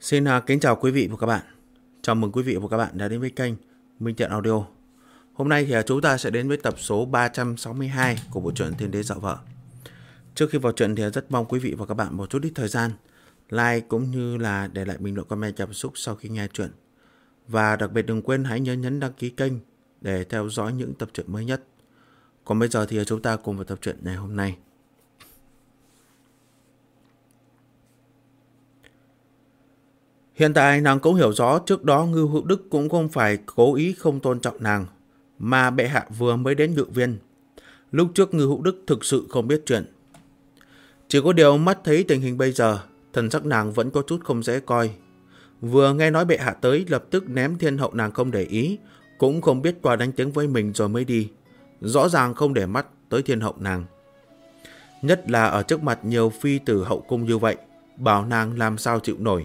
Xin kính chào quý vị và các bạn. Chào mừng quý vị và các bạn đã đến với kênh Minh Thiện Audio. Hôm nay thì chúng ta sẽ đến với tập số 362 của bộ truyện Thiên Đế Dạo Vợ. Trước khi vào truyện thì rất mong quý vị và các bạn một chút ít thời gian like cũng như là để lại bình luận comment cảm xúc sau khi nghe truyện. Và đặc biệt đừng quên hãy nhấn đăng ký kênh để theo dõi những tập truyện mới nhất. Còn bây giờ thì chúng ta cùng vào tập truyện ngày hôm nay. Hiện tại nàng cũng hiểu rõ trước đó Ngưu Hữu Đức cũng không phải cố ý không tôn trọng nàng, mà bệ hạ vừa mới đến Ngự Viên. Lúc trước Ngưu Hữu Đức thực sự không biết chuyện. Chỉ có điều mắt thấy tình hình bây giờ, thần sắc nàng vẫn có chút không dễ coi. Vừa nghe nói bệ hạ tới lập tức ném thiên hậu nàng không để ý, cũng không biết qua đánh tiếng với mình rồi mới đi. Rõ ràng không để mắt tới thiên hậu nàng. Nhất là ở trước mặt nhiều phi tử hậu cung như vậy, bảo nàng làm sao chịu nổi.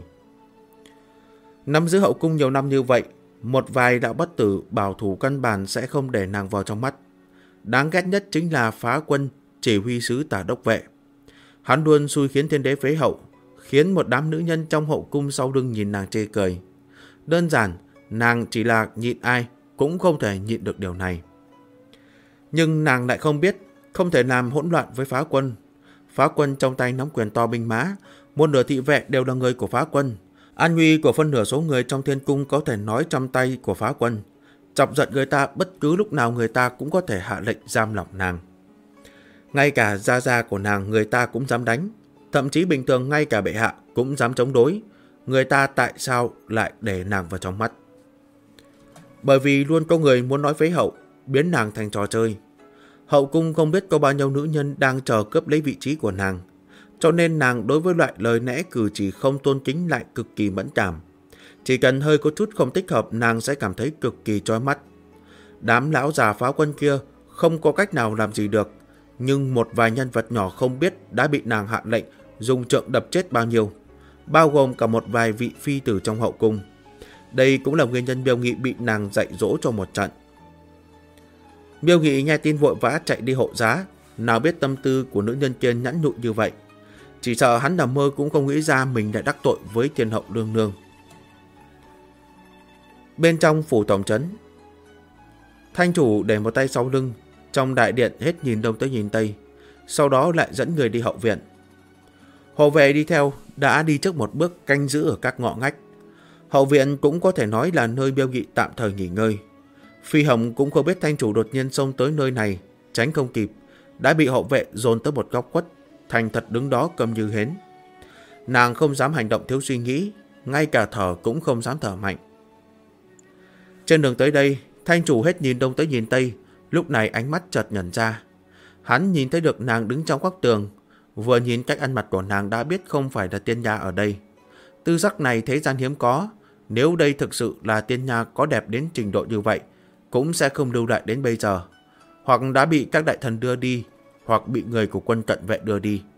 Nắm giữ hậu cung nhiều năm như vậy, một vài đạo bất tử bảo thủ căn bản sẽ không để nàng vào trong mắt. Đáng ghét nhất chính là Phá Quân, chỉ huy sứ Tả Đốc Vệ. Hắn luôn xui khiến thiên đế phế hậu, khiến một đám nữ nhân trong hậu cung sau lưng nhìn nàng chê cười. Đơn giản, nàng chỉ là nhịn ai cũng không thể nhịn được điều này. Nhưng nàng lại không biết, không thể làm hỗn loạn với Phá Quân. Phá Quân trong tay nắm quyền to binh mã, một nửa thị vệ đều là người của Phá Quân. An nguy của phân nửa số người trong thiên cung có thể nói trong tay của Phá Quân. Chọc giận người ta bất cứ lúc nào người ta cũng có thể hạ lệnh giam lỏng nàng. Ngay cả gia gia của nàng người ta cũng dám đánh. Thậm chí bình thường ngay cả bệ hạ cũng dám chống đối. Người ta tại sao lại để nàng vào trong mắt? Bởi vì luôn có người muốn nói phế hậu, biến nàng thành trò chơi. Hậu cung không biết có bao nhiêu nữ nhân đang chờ cướp lấy vị trí của nàng. Cho nên nàng đối với loại lời lẽ cử chỉ không tôn kính lại cực kỳ mẫn cảm. Chỉ cần hơi có chút không thích hợp nàng sẽ cảm thấy cực kỳ chói mắt. Đám lão già Phá Quân kia không có cách nào làm gì được. Nhưng một vài nhân vật nhỏ không biết đã bị nàng hạ lệnh dùng trượng đập chết bao nhiêu. Bao gồm cả một vài vị phi tử trong hậu cung. Đây cũng là nguyên nhân Miêu Nghị bị nàng dạy dỗ cho một trận. Miêu Nghị nghe tin vội vã chạy đi hộ giá. Nào biết tâm tư của nữ nhân kia nhẫn nhụn như vậy. Chỉ sợ hắn nằm mơ cũng không nghĩ ra mình đã đắc tội với thiên hậu nương nương. Bên trong phủ tổng trấn, thanh chủ để một tay sau lưng, trong đại điện hết nhìn đông tới nhìn tây, sau đó lại dẫn người đi hậu viện. Hộ vệ đi theo đã đi trước một bước canh giữ ở các ngõ ngách. Hậu viện cũng có thể nói là nơi Miêu Nghị tạm thời nghỉ ngơi. Phi Hồng cũng không biết thanh chủ đột nhiên xông tới nơi này, tránh không kịp, đã bị hậu vệ dồn tới một góc khuất, thành thật đứng đó câm như hến. Nàng không dám hành động thiếu suy nghĩ, ngay cả thở cũng không dám thở mạnh. Trên đường tới đây, thanh chủ hết nhìn đông tới nhìn tây, lúc này ánh mắt chợt nhận ra. Hắn nhìn thấy được nàng đứng trong góc tường, vừa nhìn cách ăn mặc của nàng đã biết không phải là tiên nha ở đây. Tư sắc này thế gian hiếm có, nếu đây thực sự là tiên nha có đẹp đến trình độ như vậy, cũng sẽ không lưu lại đến bây giờ, hoặc đã bị các đại thần đưa đi, hoặc bị người của quân cận vệ đưa đi.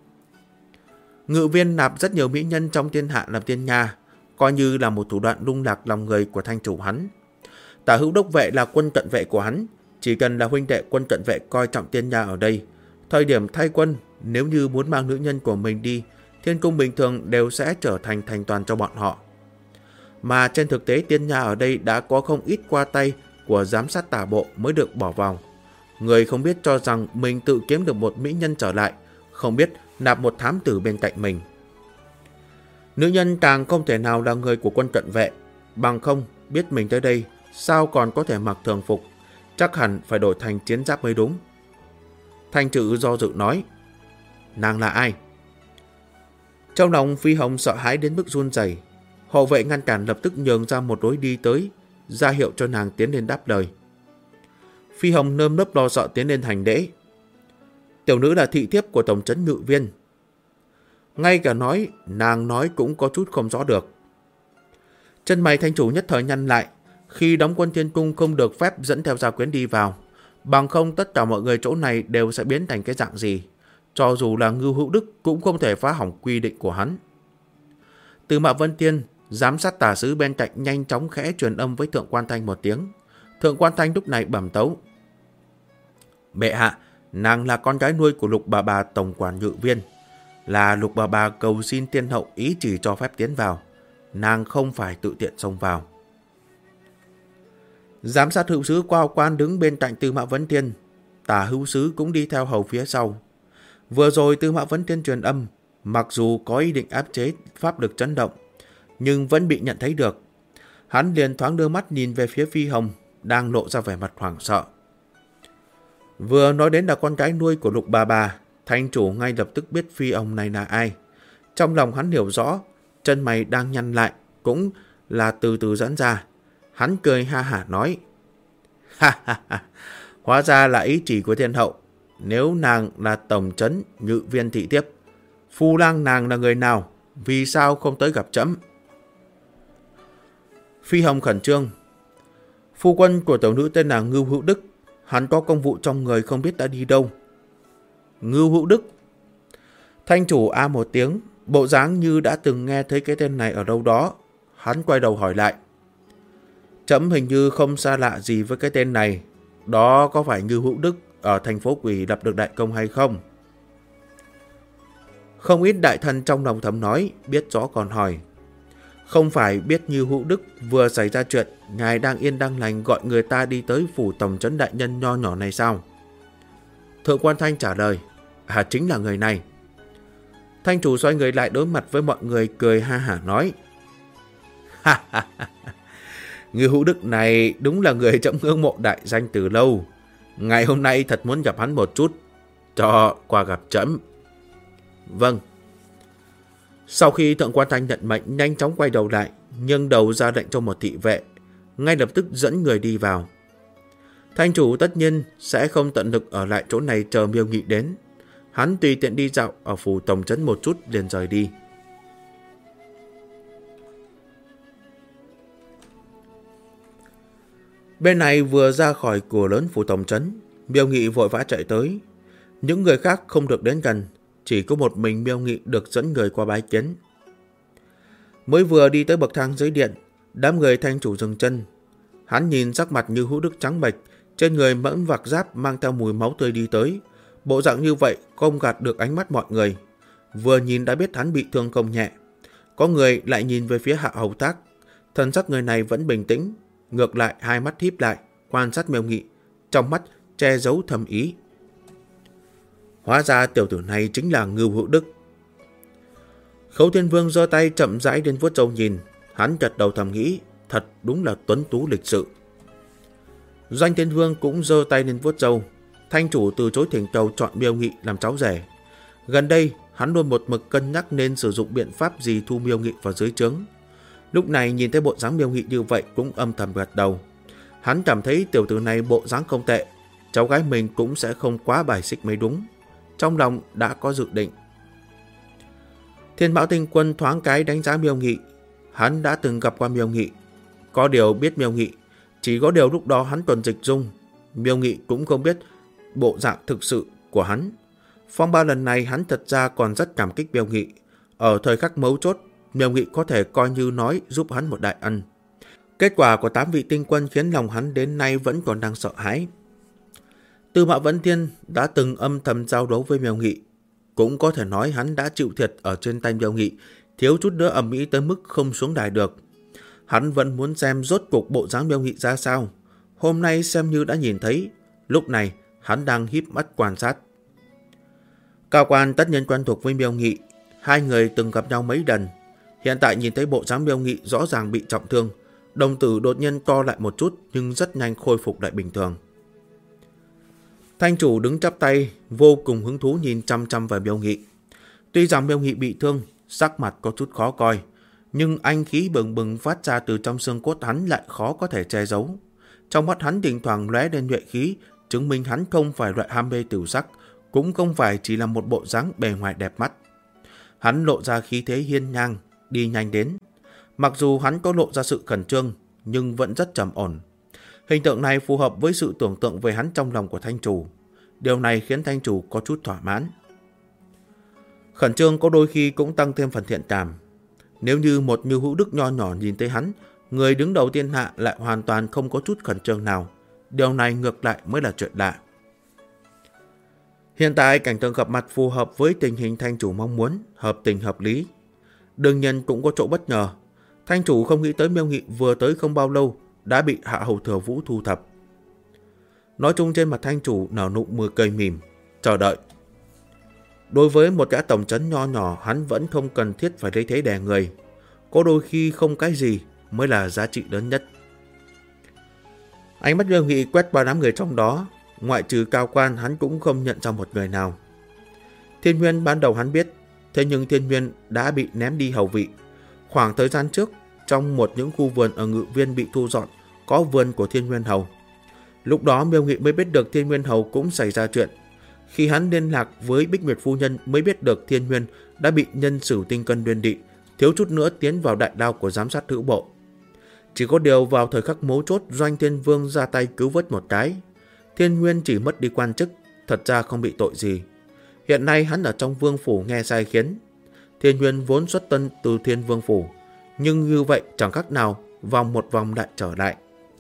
Ngự viên nạp rất nhiều mỹ nhân trong thiên hạ làm tiên nha, coi như là một thủ đoạn lung lạc lòng người của thanh chủ hắn. Tả Hữu Đốc Vệ là quân cận vệ của hắn, chỉ cần là huynh đệ quân cận vệ coi trọng tiên nha ở đây, thời điểm thay quân nếu như muốn mang nữ nhân của mình đi, thiên cung bình thường đều sẽ trở thành thành toàn cho bọn họ. Mà trên thực tế tiên nha ở đây đã có không ít qua tay của giám sát tả bộ mới được bỏ vào. Người không biết cho rằng mình tự kiếm được một mỹ nhân trở lại, không biết nạp một thám tử bên cạnh mình. Nữ nhân càng không thể nào là người của quân cận vệ, bằng không biết mình tới đây sao còn có thể mặc thường phục, chắc hẳn phải đổi thành chiến giáp mới đúng. Thanh trữ do dự nói, nàng là ai? Trong lòng Phi Hồng sợ hãi đến mức run rẩy. Hộ vệ ngăn cản lập tức nhường ra một lối đi tới, ra hiệu cho nàng tiến lên đáp lời. Phi Hồng nơm nớp lo sợ tiến lên hành lễ. Tiểu nữ là thị thiếp của tổng trấn Ngự Viên. Ngay cả nói, nàng nói cũng có chút không rõ được. Chân mày thanh chủ nhất thời nhăn lại. Khi đóng quân thiên cung không được phép dẫn theo gia quyến đi vào, bằng không tất cả mọi người chỗ này đều sẽ biến thành cái dạng gì. Cho dù là Ngưu Hữu Đức cũng không thể phá hỏng quy định của hắn. Từ Mạ Vân Tiên, giám sát tả sứ bên cạnh nhanh chóng khẽ truyền âm với Thượng Quan Thanh một tiếng. Thượng Quan Thanh lúc này bẩm tấu. Bệ hạ, nàng là con gái nuôi của Lục bà tổng quản Ngự Viên. Là Lục bà cầu xin tiên hậu ý chỉ cho phép tiến vào. nàng không phải tự tiện xông vào. Giám sát hữu sứ Qua Quan đứng bên cạnh Tư Mã Vấn Thiên, Tả hữu sứ cũng đi theo hầu phía sau. Vừa rồi Tư Mã Vấn Thiên truyền âm, mặc dù có ý định áp chế pháp lực chấn động, nhưng vẫn bị nhận thấy được. Hắn liền thoáng đưa mắt nhìn về phía Phi Hồng, đang lộ ra vẻ mặt hoảng sợ. Vừa nói đến là con gái nuôi của Lục bà, Thanh chủ ngay lập tức biết Phi Hồng này là ai. Trong lòng hắn hiểu rõ, chân mày đang nhăn lại, cũng là từ từ giãn ra. Hắn cười ha hả nói, ha ha ha, hóa ra là ý chỉ của thiên hậu. Nếu nàng là tổng trấn Ngự Viên thị tiếp, phu lang nàng là người nào, vì sao không tới gặp trẫm? Phi Hồng khẩn trương, phu quân của tiểu nữ tên là Ngưu Hữu Đức, hắn có công vụ trong người không biết đã đi đâu. Ngưu Hữu Đức. Thanh chủ a một tiếng, bộ dáng như đã từng nghe thấy cái tên này ở đâu đó. Hắn quay đầu hỏi lại, trẫm hình như không xa lạ gì với cái tên này, đó có phải Ngưu Hữu Đức ở thành phố Quỷ lập được đại công hay không? Không ít đại thần trong lòng thầm nói, biết rõ còn hỏi, không phải biết Ngưu Hữu Đức vừa xảy ra chuyện, ngài đang yên đang lành gọi người ta đi tới phủ tổng trấn đại nhân nho nhỏ này sao? Thượng quan Thanh trả lời, chính là người này. Thanh chủ xoay người lại đối mặt với mọi người, cười ha hả nói, ha ha ha, Ngưu Hữu Đức này đúng là người trẫm ngưỡng mộ đại danh từ lâu. Ngày hôm nay thật muốn gặp hắn một chút, cho qua gặp trẫm. Vâng. Sau khi Thượng quan Thanh nhận mệnh, nhanh chóng quay đầu lại, nhưng đầu ra lệnh cho một thị vệ, ngay lập tức dẫn người đi vào. Thanh chủ tất nhiên sẽ không tận lực ở lại chỗ này chờ Miêu Nghị đến. Hắn tùy tiện đi dạo ở phủ tổng trấn một chút liền rời đi. Bên này vừa ra khỏi cửa lớn phủ tổng trấn, Miêu Nghị vội vã chạy tới. Những người khác không được đến gần, chỉ có một mình Miêu Nghị được dẫn người qua bái kiến. Mới vừa đi tới bậc thang dưới điện, đám người Thanh chủ dừng chân. Hắn nhìn sắc mặt Ngưu Hữu Đức trắng bệch, trên người mẫn vạc giáp mang theo mùi máu tươi đi tới. Bộ dạng như vậy không gạt được ánh mắt mọi người. Vừa nhìn đã biết hắn bị thương không nhẹ. Có người lại nhìn về phía Hạ Hầu Thác, thần sắc người này vẫn bình tĩnh, ngược lại hai mắt híp lại quan sát Miêu Nghị, trong mắt che giấu thầm ý. Hóa ra tiểu tử này chính là Ngưu Hữu Đức. Khấu Thiên Vương giơ tay chậm rãi đến vuốt râu nhìn, hắn gật đầu thầm nghĩ, thật đúng là tuấn tú lịch sự. Doanh Thiên Vương cũng giơ tay lên vuốt râu. Thanh chủ từ chối thỉnh cầu chọn Miêu Nghị làm cháu rể. Gần đây hắn luôn một mực cân nhắc nên sử dụng biện pháp gì thu Miêu Nghị vào dưới trướng. Lúc này nhìn thấy bộ dáng Miêu Nghị như vậy cũng âm thầm gật đầu. Hắn cảm thấy tiểu tử này bộ dáng không tệ, cháu gái mình cũng sẽ không quá bài xích mới đúng. Trong lòng đã có dự định. Thiên Mão Tinh Quân thoáng cái đánh giá Miêu Nghị. Hắn đã từng gặp qua Miêu Nghị, có điều biết Miêu Nghị, chỉ có điều lúc đó hắn còn dịch dung. Miêu Nghị cũng không biết bộ dạng thực sự của hắn. Phong ba lần này hắn thật ra còn rất cảm kích Miêu Nghị. Ở thời khắc mấu chốt, Miêu Nghị có thể coi như nói giúp hắn một đại ân. Kết quả của 8 vị tinh quân khiến lòng hắn đến nay vẫn còn đang sợ hãi. Tư Mã Vấn Thiên đã từng âm thầm giao đấu với Miêu Nghị. Cũng có thể nói hắn đã chịu thiệt ở trên tay Miêu Nghị, thiếu chút nữa ầm ĩ tới mức không xuống đài được. Hắn vẫn muốn xem rốt cuộc bộ dáng Miêu Nghị ra sao. Hôm nay xem như đã nhìn thấy. Lúc này hắn đang híp mắt quan sát. Cao Quan tất nhiên quen thuộc với Miêu Nghị. Hai người từng gặp nhau mấy lần. Hiện tại nhìn thấy bộ dáng Miêu Nghị rõ ràng bị trọng thương, đồng tử đột nhiên co lại một chút nhưng rất nhanh khôi phục lại bình thường. Thanh chủ đứng chắp tay, vô cùng hứng thú nhìn chăm chăm vào Miêu Nghị. Tuy rằng Miêu Nghị bị thương, sắc mặt có chút khó coi, nhưng anh khí bừng bừng phát ra từ trong xương cốt hắn lại khó có thể che giấu. Trong mắt hắn thỉnh thoảng lóe lên nhuệ khí, chứng minh hắn không phải loại ham mê tửu sắc, cũng không phải chỉ là một bộ dáng bề ngoài đẹp mắt. Hắn lộ ra khí thế hiên ngang, đi nhanh đến. Mặc dù hắn có lộ ra sự khẩn trương, nhưng vẫn rất trầm ổn. Hình tượng này phù hợp với sự tưởng tượng về hắn trong lòng của Thanh chủ. Điều này khiến Thanh chủ có chút thỏa mãn. Khẩn trương có đôi khi cũng tăng thêm phần thiện cảm. Nếu như một Ngưu Hữu Đức nho nhỏ nhìn thấy hắn, người đứng đầu thiên hạ lại hoàn toàn không có chút khẩn trương nào, điều này ngược lại mới là chuyện lạ. Hiện tại cảnh tượng gặp mặt phù hợp với tình hình Thanh chủ mong muốn, hợp tình hợp lý. Đương nhiên cũng có chỗ bất ngờ. Thanh chủ không nghĩ tới Miêu Nghị vừa tới không bao lâu đã bị Hạ Hầu Thừa Vũ thu thập. Nói chung trên mặt thanh chủ nở nụ cười mỉm, chờ đợi. Đối với một gã tổng trấn nho nhỏ, hắn vẫn không cần thiết phải lấy thế đè người. Có đôi khi không cái gì mới là giá trị lớn nhất. Ánh mắt Miêu Nghị quét qua đám người trong đó, ngoại trừ cao quan hắn cũng không nhận ra một người nào. Thiên Nguyên ban đầu hắn biết, thế nhưng Thiên Nguyên đã bị ném đi hầu vị. Khoảng thời gian trước, trong một những khu vườn ở Ngự Viên bị thu dọn, có vườn của Thiên Nguyên Hầu. Lúc đó Miêu Nghị mới biết được Thiên Nguyên Hầu cũng xảy ra chuyện. Khi hắn liên lạc với Bích Nguyệt Phu Nhân mới biết được Thiên Nguyên đã bị nhân sử tinh cân đuyên đị, thiếu chút nữa tiến vào đại đao của giám sát hữu bộ. Chỉ có điều vào thời khắc mấu chốt, Doanh Thiên Vương ra tay cứu vớt một cái. Thiên Nguyên chỉ mất đi quan chức, thật ra không bị tội gì. Hiện nay hắn ở trong vương phủ nghe sai khiến. Thiên Nguyên vốn xuất thân từ Thiên Vương phủ, nhưng như vậy chẳng khác nào vòng một vòng lại trở lại.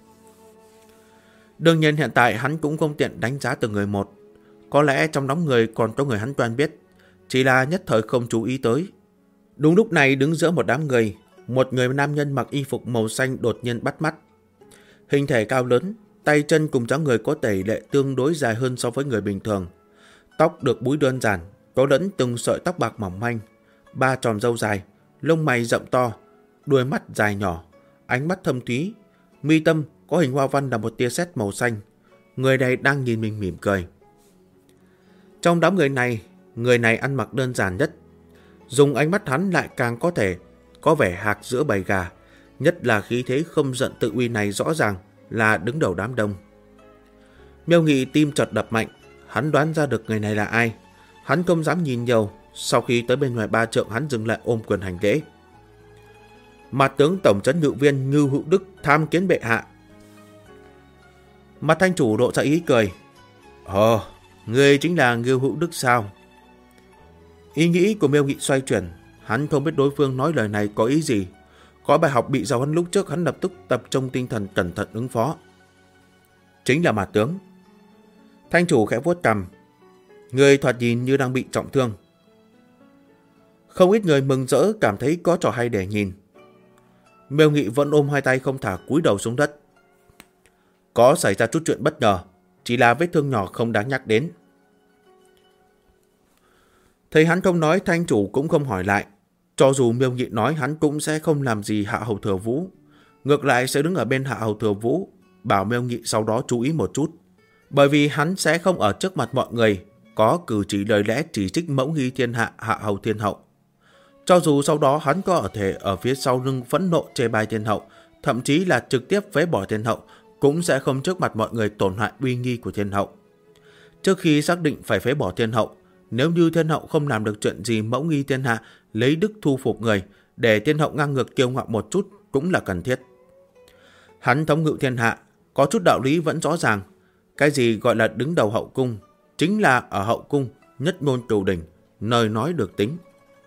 Đương nhiên hiện tại hắn cũng không tiện đánh giá từng người một. Có lẽ trong đám người còn có người hắn quen biết, chỉ là nhất thời không chú ý tới. Đúng lúc này đứng giữa một đám người, một người nam nhân mặc y phục màu xanh đột nhiên bắt mắt. Hình thể cao lớn, tay chân cùng dáng người có tỷ lệ tương đối dài hơn so với người bình thường. Tóc được búi đơn giản, có lẫn từng sợi tóc bạc mỏng manh, ba tròm râu dài, lông mày rậm to, đuôi mắt dài nhỏ, ánh mắt thâm thúy, mi tâm có hình hoa văn là một tia sét màu xanh. Người này đang nhìn mình mỉm cười. Trong đám người này ăn mặc đơn giản nhất. Dùng ánh mắt hắn lại càng có thể có vẻ hạc giữa bầy gà, nhất là khí thế không giận tự uy này rõ ràng là đứng đầu đám đông. Miêu Nghị tim chợt đập mạnh, hắn đoán ra được người này là ai. Hắn không dám nhìn nhiều, sau khi tới bên ngoài 3 trượng hắn dừng lại ôm quyền hành lễ. Mặt tướng tổng trấn Ngự Viên Ngưu Hữu Đức tham kiến bệ hạ. Mặt thanh chủ độ ra ý cười. Ồ, ngươi chính là Ngưu Hữu Đức sao? Ý nghĩ của Miêu Nghị xoay chuyển, hắn không biết đối phương nói lời này có ý gì. Có bài học bị giáo huấn lúc trước, hắn lập tức tập trung tinh thần cẩn thận ứng phó. Chính là mặt tướng. Thanh chủ khẽ vuốt cằm. Người thoạt nhìn như đang bị trọng thương. Không ít người mừng rỡ cảm thấy có trò hay để nhìn. Miêu Nghị vẫn ôm hai tay không thả, cúi đầu xuống đất. Có xảy ra chút chuyện bất ngờ, chỉ là vết thương nhỏ không đáng nhắc đến. Thấy hắn không nói, thanh chủ cũng không hỏi lại. Cho dù Miêu Nghị nói, hắn cũng sẽ không làm gì Hạ Hầu Thừa Vũ. Ngược lại sẽ đứng ở bên Hạ Hầu Thừa Vũ, bảo Miêu Nghị sau đó chú ý một chút. Bởi vì hắn sẽ không ở trước mặt mọi người có cử chỉ lời lẽ chỉ trích mẫu nghi thiên hạ Hạ Hầu Thiên Hậu. Cho dù sau đó hắn có ở thể ở phía sau lưng phẫn nộ chê bai Thiên Hậu, thậm chí là trực tiếp phế bỏ Thiên Hậu, cũng sẽ không trước mặt mọi người tổn hại uy nghi của Thiên Hậu. Trước khi xác định phải phế bỏ Thiên Hậu, nếu như Thiên Hậu không làm được chuyện gì mẫu nghi thiên hạ lấy đức thu phục người, để Thiên Hậu ngang ngược kiêu ngạo một chút cũng là cần thiết. Hắn thống ngự thiên hạ, có chút đạo lý vẫn rõ ràng. Cái gì gọi là đứng đầu hậu cung, chính là ở hậu cung nhất ngôn cửu đỉnh, nơi nói được tính.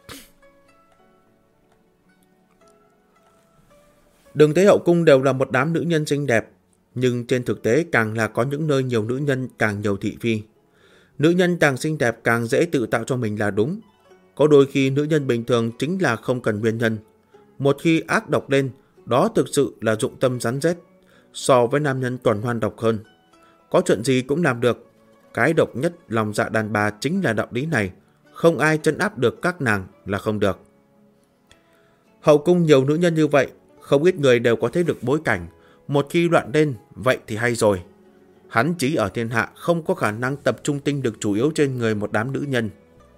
Đừng thấy hậu cung đều là một đám nữ nhân xinh đẹp, nhưng trên thực tế càng là có những nơi nhiều nữ nhân càng nhiều thị phi. Nữ nhân càng xinh đẹp càng dễ tự tạo cho mình là đúng. Có đôi khi nữ nhân bình thường chính là không cần nguyên nhân. Một khi ác độc lên, đó thực sự là dụng tâm rắn rết, so với nam nhân còn hoan độc hơn. Có chuyện gì cũng làm được. Cái độc nhất lòng dạ đàn bà chính là đạo lý này. Không ai trấn áp được các nàng là không được. Hậu cung nhiều nữ nhân như vậy, không ít người đều có thấy được bối cảnh. Một khi loạn lên, vậy thì hay rồi. Hắn chí ở thiên hạ không có khả năng tập trung tinh lực chủ yếu trên người một đám nữ nhân.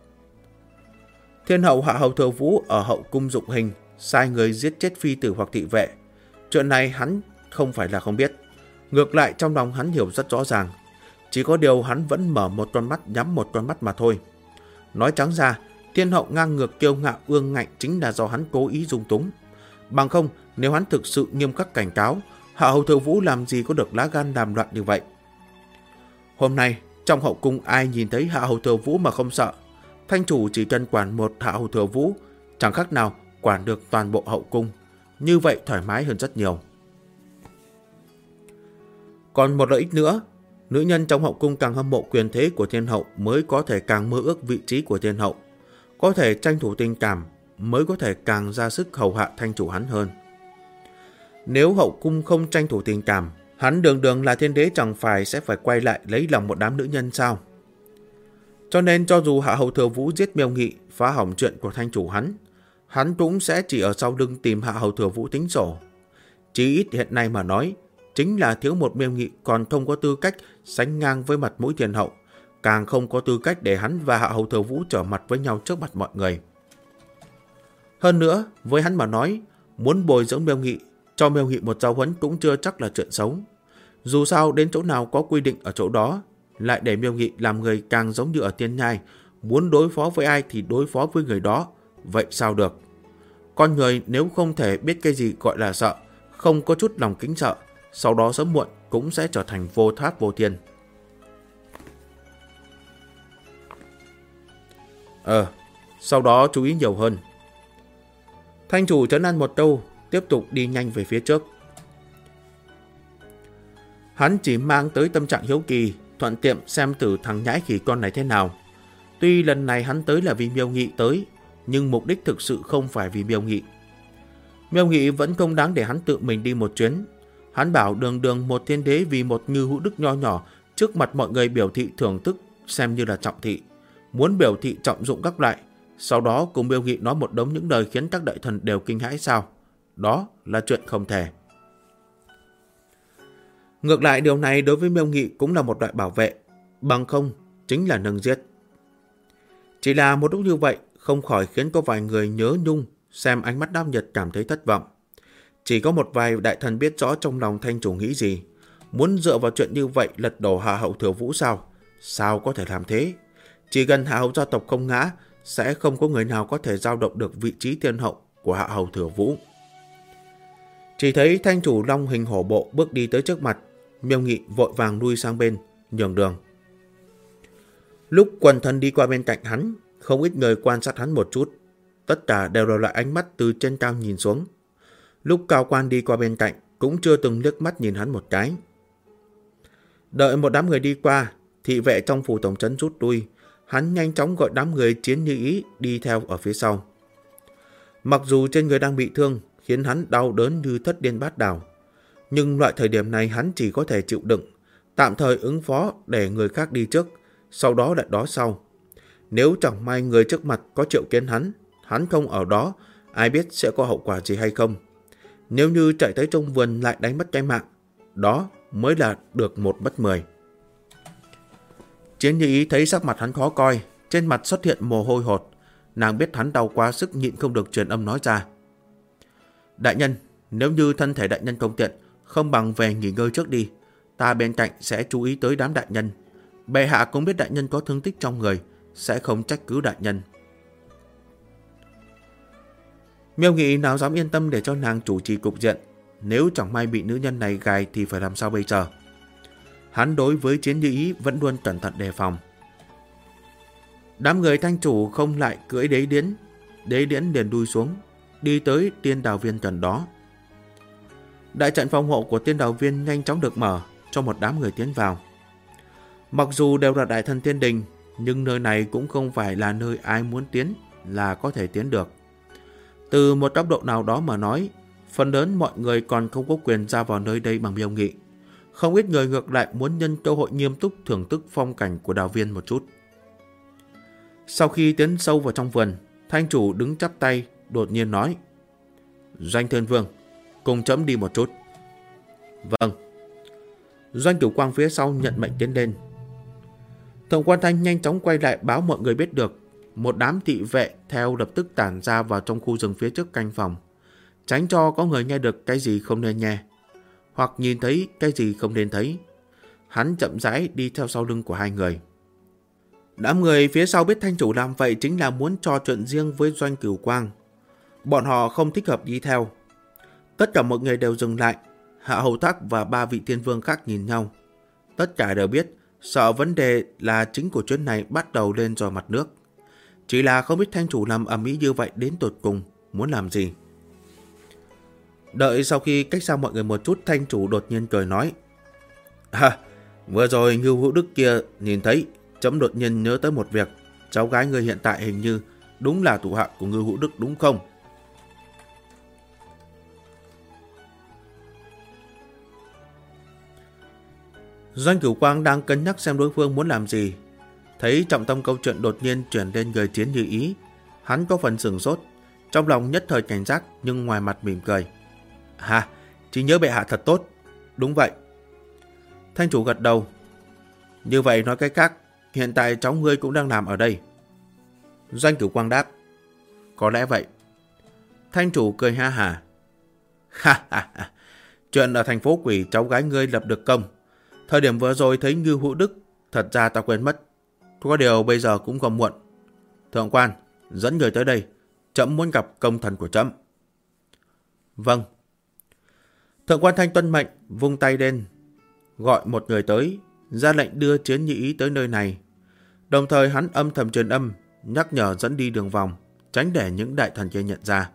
Thiên hậu Hạ Hầu Thừa Vũ ở hậu cung dụng hình, sai người giết chết phi tử hoặc thị vệ. Chuyện này hắn không phải là không biết. Ngược lại trong lòng hắn hiểu rất rõ ràng. Chỉ có điều hắn vẫn mở một con mắt nhắm một con mắt mà thôi. Nói trắng ra, thiên hậu ngang ngược kiêu ngạo ương ngạnh chính là do hắn cố ý dung túng. Bằng không, nếu hắn thực sự nghiêm khắc cảnh cáo, Hạ Hầu Thừa Vũ làm gì có được lá gan làm loạn như vậy. Hôm nay, trong hậu cung ai nhìn thấy Hạ Hầu Thừa Vũ mà không sợ. Thanh chủ chỉ cần quản một Hạ Hầu Thừa Vũ, chẳng khác nào quản được toàn bộ hậu cung. Như vậy thoải mái hơn rất nhiều. Còn một lợi ích nữa, nữ nhân trong hậu cung càng hâm mộ quyền thế của thiên hậu mới có thể càng mơ ước vị trí của thiên hậu. Có thể tranh thủ tình cảm mới có thể càng ra sức hầu hạ thanh chủ hắn hơn. Nếu hậu cung không tranh thủ tình cảm, hắn đường đường là thiên đế chẳng phải sẽ phải quay lại lấy lòng một đám nữ nhân sao? Cho nên cho dù Hạ Hầu Thừa Vũ giết Miêu Nghị, phá hỏng chuyện của thanh chủ hắn cũng sẽ chỉ ở sau lưng tìm Hạ Hầu Thừa Vũ tính sổ. Chỉ ít hiện nay mà nói, chính là thiếu một Miêu Nghị còn không có tư cách sánh ngang với mặt mũi thiên hậu, càng không có tư cách để hắn và Hạ Hầu Thừa Vũ trở mặt với nhau trước mặt mọi người. Hơn nữa, với hắn mà nói, muốn bồi dưỡng Miêu Nghị, cho Miêu Nghị một giáo huấn cũng chưa chắc là chuyện xấu. Dù sao đến chỗ nào có quy định ở chỗ đó, lại để Miêu Nghị làm người càng giống như ở Tiên Nhai, muốn đối phó với ai thì đối phó với người đó, vậy sao được? Con người nếu không thể biết cái gì gọi là sợ, không có chút lòng kính sợ, sau đó sớm muộn cũng sẽ trở thành vô tháp vô thiên. Sau đó chú ý nhiều hơn. Thanh chủ trấn an một câu, tiếp tục đi nhanh về phía trước. Hắn chỉ mang tới tâm trạng hiếu kỳ, thuận tiện xem thử thằng nhãi khỉ con này thế nào. Tuy lần này hắn tới là vì Miêu Nghị tới, nhưng mục đích thực sự không phải vì Miêu Nghị. Miêu Nghị vẫn không đáng để hắn tự mình đi một chuyến. Hắn bảo đường một thiên đế vì một Ngư Hữu Đức nho nhỏ trước mặt mọi người biểu thị thưởng thức xem như là trọng thị, muốn biểu thị trọng dụng các loại, sau đó cùng Miêu Nghị nói một đống những lời khiến các đại thần đều kinh hãi sao? Đó là chuyện không thể. Ngược lại điều này đối với Miêu Nghị cũng là một loại bảo vệ, bằng không chính là nâng giết. Chỉ là một lúc như vậy không khỏi khiến có vài người nhớ nhung, xem ánh mắt Đao Nhật cảm thấy thất vọng. Chỉ có một vài đại thần biết rõ trong lòng thanh chủ nghĩ gì. Muốn dựa vào chuyện như vậy lật đổ Hạ Hầu Thừa Vũ sao? Sao có thể làm thế? Chỉ cần Hạ Hầu gia tộc không ngã, sẽ không có người nào có thể dao động được vị trí thiên hậu của Hạ Hầu Thừa Vũ. Chỉ thấy thanh chủ long hình hổ bộ bước đi tới trước mặt, Miêu Nghị vội vàng lui sang bên, nhường đường. Lúc quần thần đi qua bên cạnh hắn, không ít người quan sát hắn một chút, tất cả đều đổi lại ánh mắt từ trên cao nhìn xuống. Lúc cao quan đi qua bên cạnh, cũng chưa từng liếc mắt nhìn hắn một cái. Đợi một đám người đi qua, thị vệ trong phủ tổng trấn rút lui, hắn nhanh chóng gọi đám người chiến như ý đi theo ở phía sau. Mặc dù trên người đang bị thương, khiến hắn đau đớn như thất điên bát đảo, nhưng loại thời điểm này hắn chỉ có thể chịu đựng, tạm thời ứng phó để người khác đi trước, sau đó lại đó sau. Nếu chẳng may người trước mặt có triệu kiến hắn không ở đó, ai biết sẽ có hậu quả gì hay không. Nếu như chạy tới trong vườn lại đánh mất cái mạng, đó mới là được một mất 10. Chiến như ý thấy sắc mặt hắn khó coi, trên mặt xuất hiện mồ hôi hột. Nàng biết hắn đau quá sức nhịn không được truyền âm nói ra. Đại nhân, nếu như thân thể đại nhân không tiện, không bằng về nghỉ ngơi trước đi. Ta bên cạnh sẽ chú ý tới đám đại nhân. Bệ hạ cũng biết đại nhân có thương tích trong người, sẽ không trách cứ đại nhân. Miêu Nghị nào dám yên tâm để cho nàng chủ trì cục diện. Nếu chẳng may bị nữ nhân này gài thì phải làm sao bây giờ? Hắn đối với Chiến Như Ý vẫn luôn cẩn thận đề phòng. Đám người thanh chủ không lại cưỡi đế điễn liền đuôi xuống, đi tới tiên đào viên gần đó. Đại trận phòng hộ của tiên đào viên nhanh chóng được mở cho một đám người tiến vào. Mặc dù đều là đại thần tiên đình, nhưng nơi này cũng không phải là nơi ai muốn tiến là có thể tiến được. Từ một góc độ nào đó mà nói, phần lớn mọi người còn không có quyền ra vào nơi đây bằng Miêu Nghị. Không ít người ngược lại muốn nhân cơ hội nghiêm túc thưởng thức phong cảnh của đào viên một chút. Sau khi tiến sâu vào trong vườn, thanh chủ đứng chắp tay, đột nhiên nói: Doanh Thiên Vương, cùng chấm đi một chút. Vâng. Doanh Cửu Quang phía sau nhận mệnh tiến lên. Thượng quan Thanh nhanh chóng quay lại báo mọi người biết được. Một đám thị vệ theo lập tức tản ra vào trong khu rừng phía trước canh phòng, tránh cho có người nghe được cái gì không nên nghe, hoặc nhìn thấy cái gì không nên thấy. Hắn chậm rãi đi theo sau lưng của hai người. Đám người phía sau biết thanh chủ làm vậy chính là muốn trò chuyện riêng với Doanh Cửu Quang. Bọn họ không thích hợp đi theo. Tất cả mọi người đều dừng lại. Hạ Hầu Thác và ba vị tiên vương khác nhìn nhau. Tất cả đều biết sợ vấn đề là chính của chuyến này bắt đầu lên rồi mặt nước. Chỉ là không biết thanh chủ làm ầm ĩ như vậy đến tột cùng muốn làm gì. Đợi sau khi cách xa mọi người một chút, thanh chủ đột nhiên cười nói: Vừa rồi Ngưu Hữu Đức kia nhìn thấy, chấm đột nhiên nhớ tới một việc. Cháu gái người hiện tại hình như đúng là thủ hạ của Ngưu Hữu Đức đúng không? Doanh Cửu Quang đang cân nhắc xem đối phương muốn làm gì. Thấy trọng tâm câu chuyện đột nhiên chuyển lên người Chiến Như Ý, hắn có phần sửng sốt, trong lòng nhất thời cảnh giác nhưng ngoài mặt mỉm cười. À, trí nhớ bệ hạ thật tốt. Đúng vậy. Thanh chủ gật đầu. Như vậy nói cách khác, hiện tại cháu ngươi cũng đang làm ở đây. Doanh Cửu Quang đáp. Có lẽ vậy. Thanh chủ cười ha hả. Ha ha ha. Chuyện ở thành phố quỷ cháu gái ngươi lập được công. Thời điểm vừa rồi thấy Ngưu Hữu Đức, thật ra ta quên mất. Có điều bây giờ cũng còn muộn. Thượng quan, dẫn người tới đây. Trẫm muốn gặp công thần của trẫm. Vâng. Thượng quan Thanh tuân mệnh, vung tay lên, gọi một người tới, ra lệnh đưa Chiến Như Ý tới nơi này. Đồng thời hắn âm thầm truyền âm, nhắc nhở dẫn đi đường vòng, tránh để những đại thần kia nhận ra.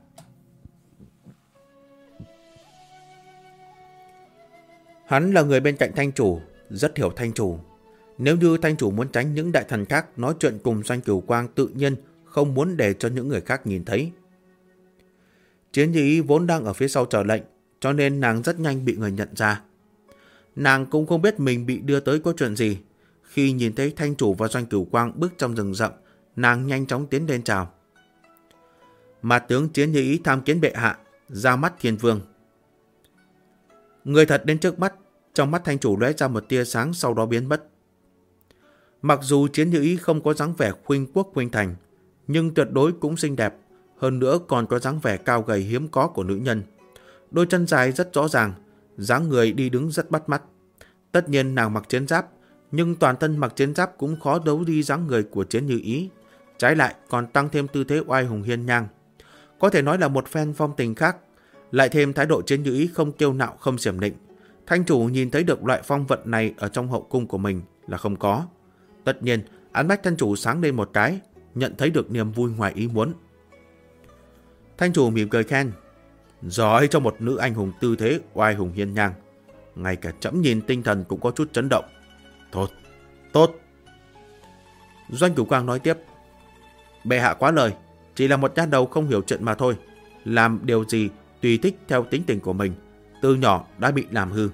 Hắn là người bên cạnh Thanh chủ, rất hiểu Thanh chủ. Nếu như Thanh chủ muốn tránh những đại thần khác nói chuyện cùng Doanh Cửu Quang, tự nhiên không muốn để cho những người khác nhìn thấy. Chiến Như Ý vốn đang ở phía sau chờ lệnh, cho nên nàng rất nhanh bị người nhận ra. Nàng cũng không biết mình bị đưa tới có chuyện gì. Khi nhìn thấy Thanh chủ và Doanh Cửu Quang bước trong rừng rậm, nàng nhanh chóng tiến lên chào. Mà tướng Chiến Như Ý tham kiến bệ hạ, ra mắt Thiên Vương. Người thật đến trước mắt, trong mắt Thanh chủ lóe ra một tia sáng, sau đó biến mất. Mặc dù Chiến Như Ý không có dáng vẻ khuynh quốc khuynh thành, nhưng tuyệt đối cũng xinh đẹp, hơn nữa còn có dáng vẻ cao gầy hiếm có của nữ nhân. Đôi chân dài rất rõ ràng, dáng người đi đứng rất bắt mắt. Tất nhiên nàng mặc chiến giáp, nhưng toàn thân mặc chiến giáp cũng khó đấu đi dáng người của Chiến Như Ý. Trái lại còn tăng thêm tư thế oai hùng hiên ngang. Có thể nói là một phen phong tình khác. Lại thêm thái độ Chiến Như Ý không kiêu ngạo không xiểm nịnh. Thanh chủ nhìn thấy được loại phong vận này ở trong hậu cung của mình là không có. Tất nhiên, ánh mắt thanh chủ sáng lên một cái, nhận thấy được niềm vui ngoài ý muốn. Thanh chủ mỉm cười khen. Giỏi cho một nữ anh hùng tư thế oai hùng hiên ngang. Ngay cả trẫm nhìn tinh thần cũng có chút chấn động. Tốt, tốt. Doanh Cửu Quang nói tiếp. Bệ hạ quá lời, chỉ là một nha đầu không hiểu chuyện mà thôi. Làm điều gì tùy thích theo tính tình của mình, từ nhỏ đã bị làm hư.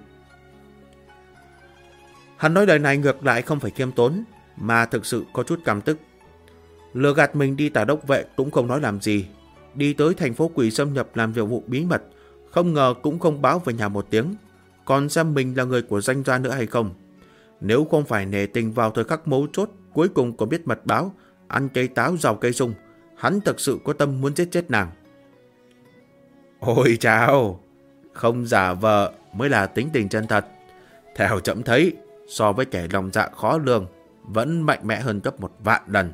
Hắn nói lời này ngược lại không phải khiêm tốn, mà thực sự có chút cảm tức. Lừa gạt mình đi tả đốc vệ cũng không nói làm gì, đi tới thành phố quỷ xâm nhập làm việc vụ bí mật, không ngờ cũng không báo về nhà một tiếng, còn xem mình là người của danh gia nữa hay không. Nếu không phải nể tình vào thời khắc mấu chốt, cuối cùng còn biết mật báo, ăn cây táo rào cây sung, hắn thực sự có tâm muốn giết chết nàng. Ôi chào, không giả vờ mới là tính tình chân thật. Theo trẫm thấy, so với kẻ lòng dạ khó lường, vẫn mạnh mẽ hơn gấp 1.000.000 lần.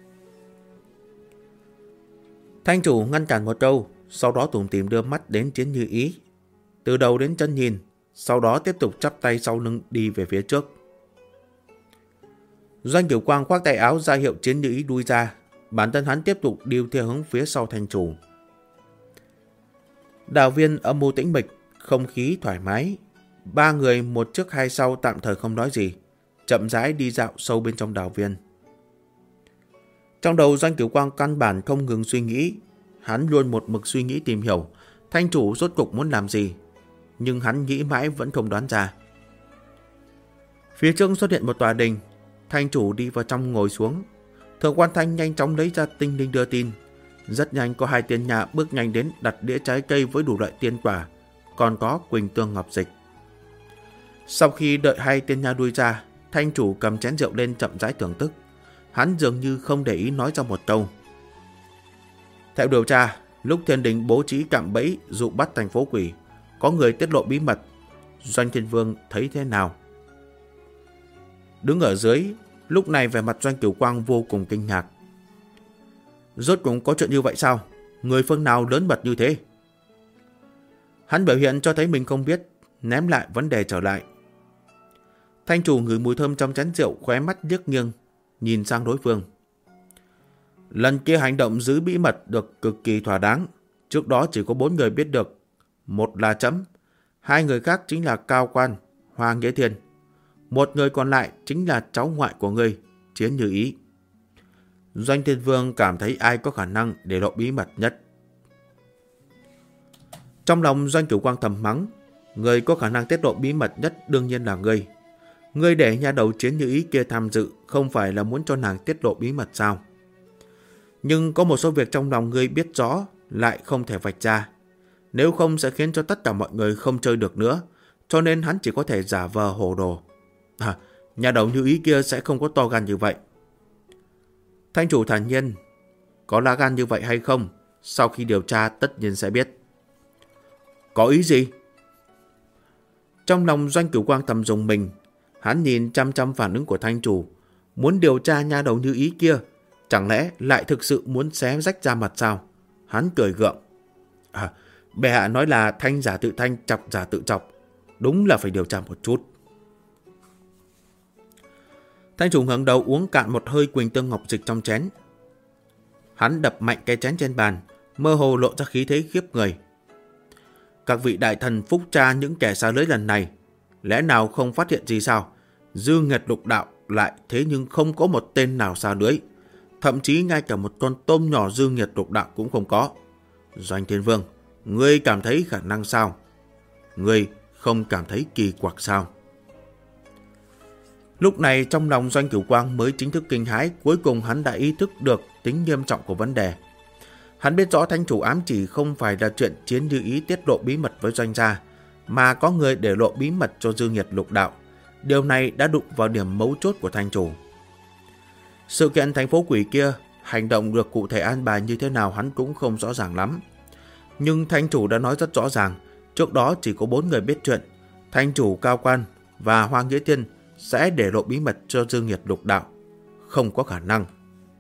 Thanh chủ ngăn cản một câu, sau đó tủm tỉm đưa mắt đến Chiến Như Ý, từ đầu đến chân nhìn, sau đó tiếp tục chắp tay sau lưng đi về phía trước. Doanh Cửu Quang khoác tay áo ra hiệu Chiến Như Ý đuôi ra, bản thân hắn tiếp tục đi theo hướng phía sau thanh chủ. Đào viên âm mưu tĩnh mịch, không khí thoải mái. Ba người một trước hai sau tạm thời không nói gì, chậm rãi đi dạo sâu bên trong đào viên. Trong đầu Doanh Cửu Quang căn bản không ngừng suy nghĩ. Hắn luôn một mực suy nghĩ tìm hiểu thanh chủ rốt cục muốn làm gì, nhưng hắn nghĩ mãi vẫn không đoán ra. Phía trước xuất hiện một tòa đình, thanh chủ đi vào trong ngồi xuống. Thượng quan Thanh nhanh chóng lấy ra tinh linh đưa tin. Rất nhanh có hai tiên nhà bước nhanh đến đặt đĩa trái cây với đủ loại tiên quả, còn có quỳnh tương ngọc dịch. Sau khi đợi hai tiên nha đuôi ra, thanh chủ cầm chén rượu lên chậm rãi thưởng thức. Hắn dường như không để ý nói ra một câu. Theo điều tra, lúc thiên đình bố trí cạm bẫy dụ bắt thành phố quỷ, có người tiết lộ bí mật. Doanh Thiên Vương thấy thế nào? Đứng ở dưới, lúc này vẻ mặt Doanh Cửu Quang vô cùng kinh ngạc. Rốt cũng có chuyện như vậy sao? Người phương nào lớn mật như thế? Hắn biểu hiện cho thấy mình không biết, ném lại vấn đề trở lại. Thanh chủ ngửi mùi thơm trong chén rượu, khóe mắt liếc nghiêng, nhìn sang đối phương. Lần kia hành động giữ bí mật được cực kỳ thỏa đáng. Trước đó chỉ có 4 người biết được. Một là trẫm, 2 người khác chính là Cao Quan, Hoa Nghĩa Thiên. Một người còn lại chính là cháu ngoại của ngươi, Chiến Như Ý. Doanh Thiên Vương cảm thấy ai có khả năng để lộ bí mật nhất. Trong lòng Doanh Cửu Quang thầm mắng, người có khả năng tiết lộ bí mật nhất đương nhiên là ngươi. Ngươi để nha đầu Chiến Như Ý kia tham dự không phải là muốn cho nàng tiết lộ bí mật sao? Nhưng có một số việc trong lòng ngươi biết rõ lại không thể vạch ra. Nếu không sẽ khiến cho tất cả mọi người không chơi được nữa, cho nên hắn chỉ có thể giả vờ hồ đồ. Nhà đầu Như Ý kia sẽ không có to gan như vậy. Thanh chủ thản nhiên, có lá gan như vậy hay không, sau khi điều tra tất nhiên sẽ biết. Có ý gì? Trong lòng Doanh Cửu Quang thầm rùng mình, hắn nhìn chăm chăm phản ứng của thanh chủ, muốn điều tra nha đầu Như Ý kia, chẳng lẽ lại thực sự muốn xé rách ra mặt sao? Hắn cười gượng. Bệ hạ nói là thanh giả tự thanh, chọc giả tự chọc, đúng là phải điều tra một chút. Thanh chủ ngẩng đầu uống cạn một hơi Quỳnh Tương Ngọc Dịch trong chén. Hắn đập mạnh cái chén trên bàn, mơ hồ lộ ra khí thế khiếp người. Các vị đại thần phúc tra những kẻ xa lưới lần này, lẽ nào không phát hiện gì sao? Dương Nghiệt Lục Đạo lại thế nhưng không có một tên nào xa lưới, thậm chí ngay cả một con tôm nhỏ Dương Nghiệt Lục Đạo cũng không có. Doanh Thiên Vương, ngươi cảm thấy khả năng sao? Ngươi không cảm thấy kỳ quặc sao? Lúc này trong lòng Doanh Cửu Quang mới chính thức kinh hãi, cuối cùng hắn đã ý thức được tính nghiêm trọng của vấn đề. Hắn biết rõ thanh chủ ám chỉ không phải là chuyện Chiến Như Ý tiết lộ bí mật với Doanh gia, mà có người để lộ bí mật cho Dương Nghiệt Lục Đạo. Điều này đã đụng vào điểm mấu chốt của thanh chủ. Sự kiện thành phố quỷ kia, hành động được cụ thể an bài như thế nào hắn cũng không rõ ràng lắm. Nhưng thanh chủ đã nói rất rõ ràng, trước đó chỉ có 4 người biết chuyện, thanh chủ Cao Quan và Hoa Nghĩa Tiên sẽ để lộ bí mật cho Dương Nghiệt Lục Đạo. Không có khả năng.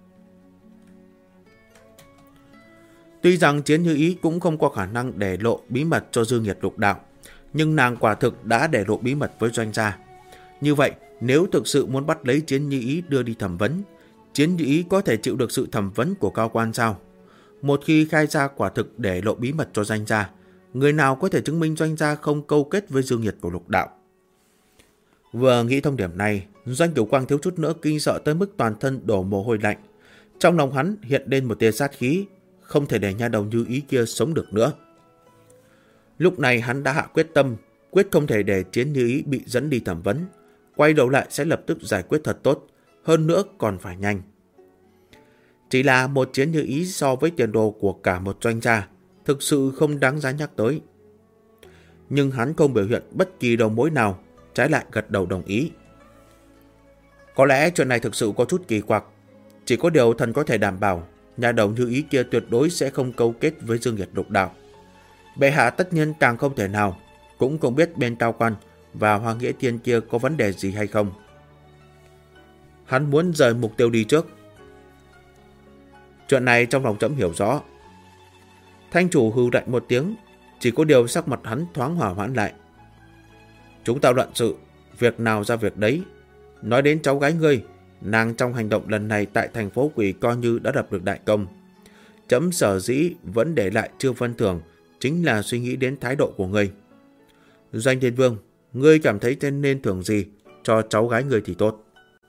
Tuy rằng Chiến Như Ý cũng không có khả năng để lộ bí mật cho Dương Nghiệt Lục Đạo, nhưng nàng quả thực đã để lộ bí mật với Doanh gia. Như vậy, nếu thực sự muốn bắt lấy Chiến Như Ý đưa đi thẩm vấn, Chiến Như Ý có thể chịu được sự thẩm vấn của Cao Quan sao? Một khi khai ra quả thực để lộ bí mật cho Doanh gia, người nào có thể chứng minh Doanh gia không câu kết với Dương Nghiệt của Lục Đạo? Vừa nghĩ thông điểm này, Doanh Cửu Quang thiếu chút nữa kinh sợ tới mức toàn thân đổ mồ hôi lạnh. Trong lòng hắn hiện lên một tia sát khí, không thể để nha đầu Như Ý kia sống được nữa. Lúc này hắn đã hạ quyết tâm, quyết không thể để Chiến Như Ý bị dẫn đi thẩm vấn, quay đầu lại sẽ lập tức giải quyết thật tốt, hơn nữa còn phải nhanh. Chỉ là một Chiến Như Ý so với tiền đồ của cả một Doanh gia, thực sự không đáng giá nhắc tới. Nhưng hắn không biểu hiện bất kỳ đầu mối nào, trái lại gật đầu đồng ý. Có lẽ chuyện này thực sự có chút kỳ quặc, chỉ có điều thần có thể đảm bảo nhà đầu Như Ý kia tuyệt đối sẽ không câu kết với Dương Nghiệt Lục Đạo. Bệ hạ tất nhiên càng không thể nào, cũng không biết bên Cao Quan và Hoa Nghĩa Tiên kia có vấn đề gì hay không. Hắn muốn rời mục tiêu đi trước. Chuyện này trong lòng trẫm hiểu rõ. Thanh chủ hừ lạnh một tiếng, chỉ có điều sắc mặt hắn thoáng hòa hoãn lại. Chúng ta luận sự, việc nào ra việc đấy. Nói đến cháu gái ngươi, nàng trong hành động lần này tại thành phố quỷ coi như đã lập được đại công. Trẫm sở dĩ vẫn để lại Trương Vân Thường chính là suy nghĩ đến thái độ của ngươi. Doanh Thiên Vương, ngươi cảm thấy nên thưởng gì cho cháu gái ngươi thì tốt.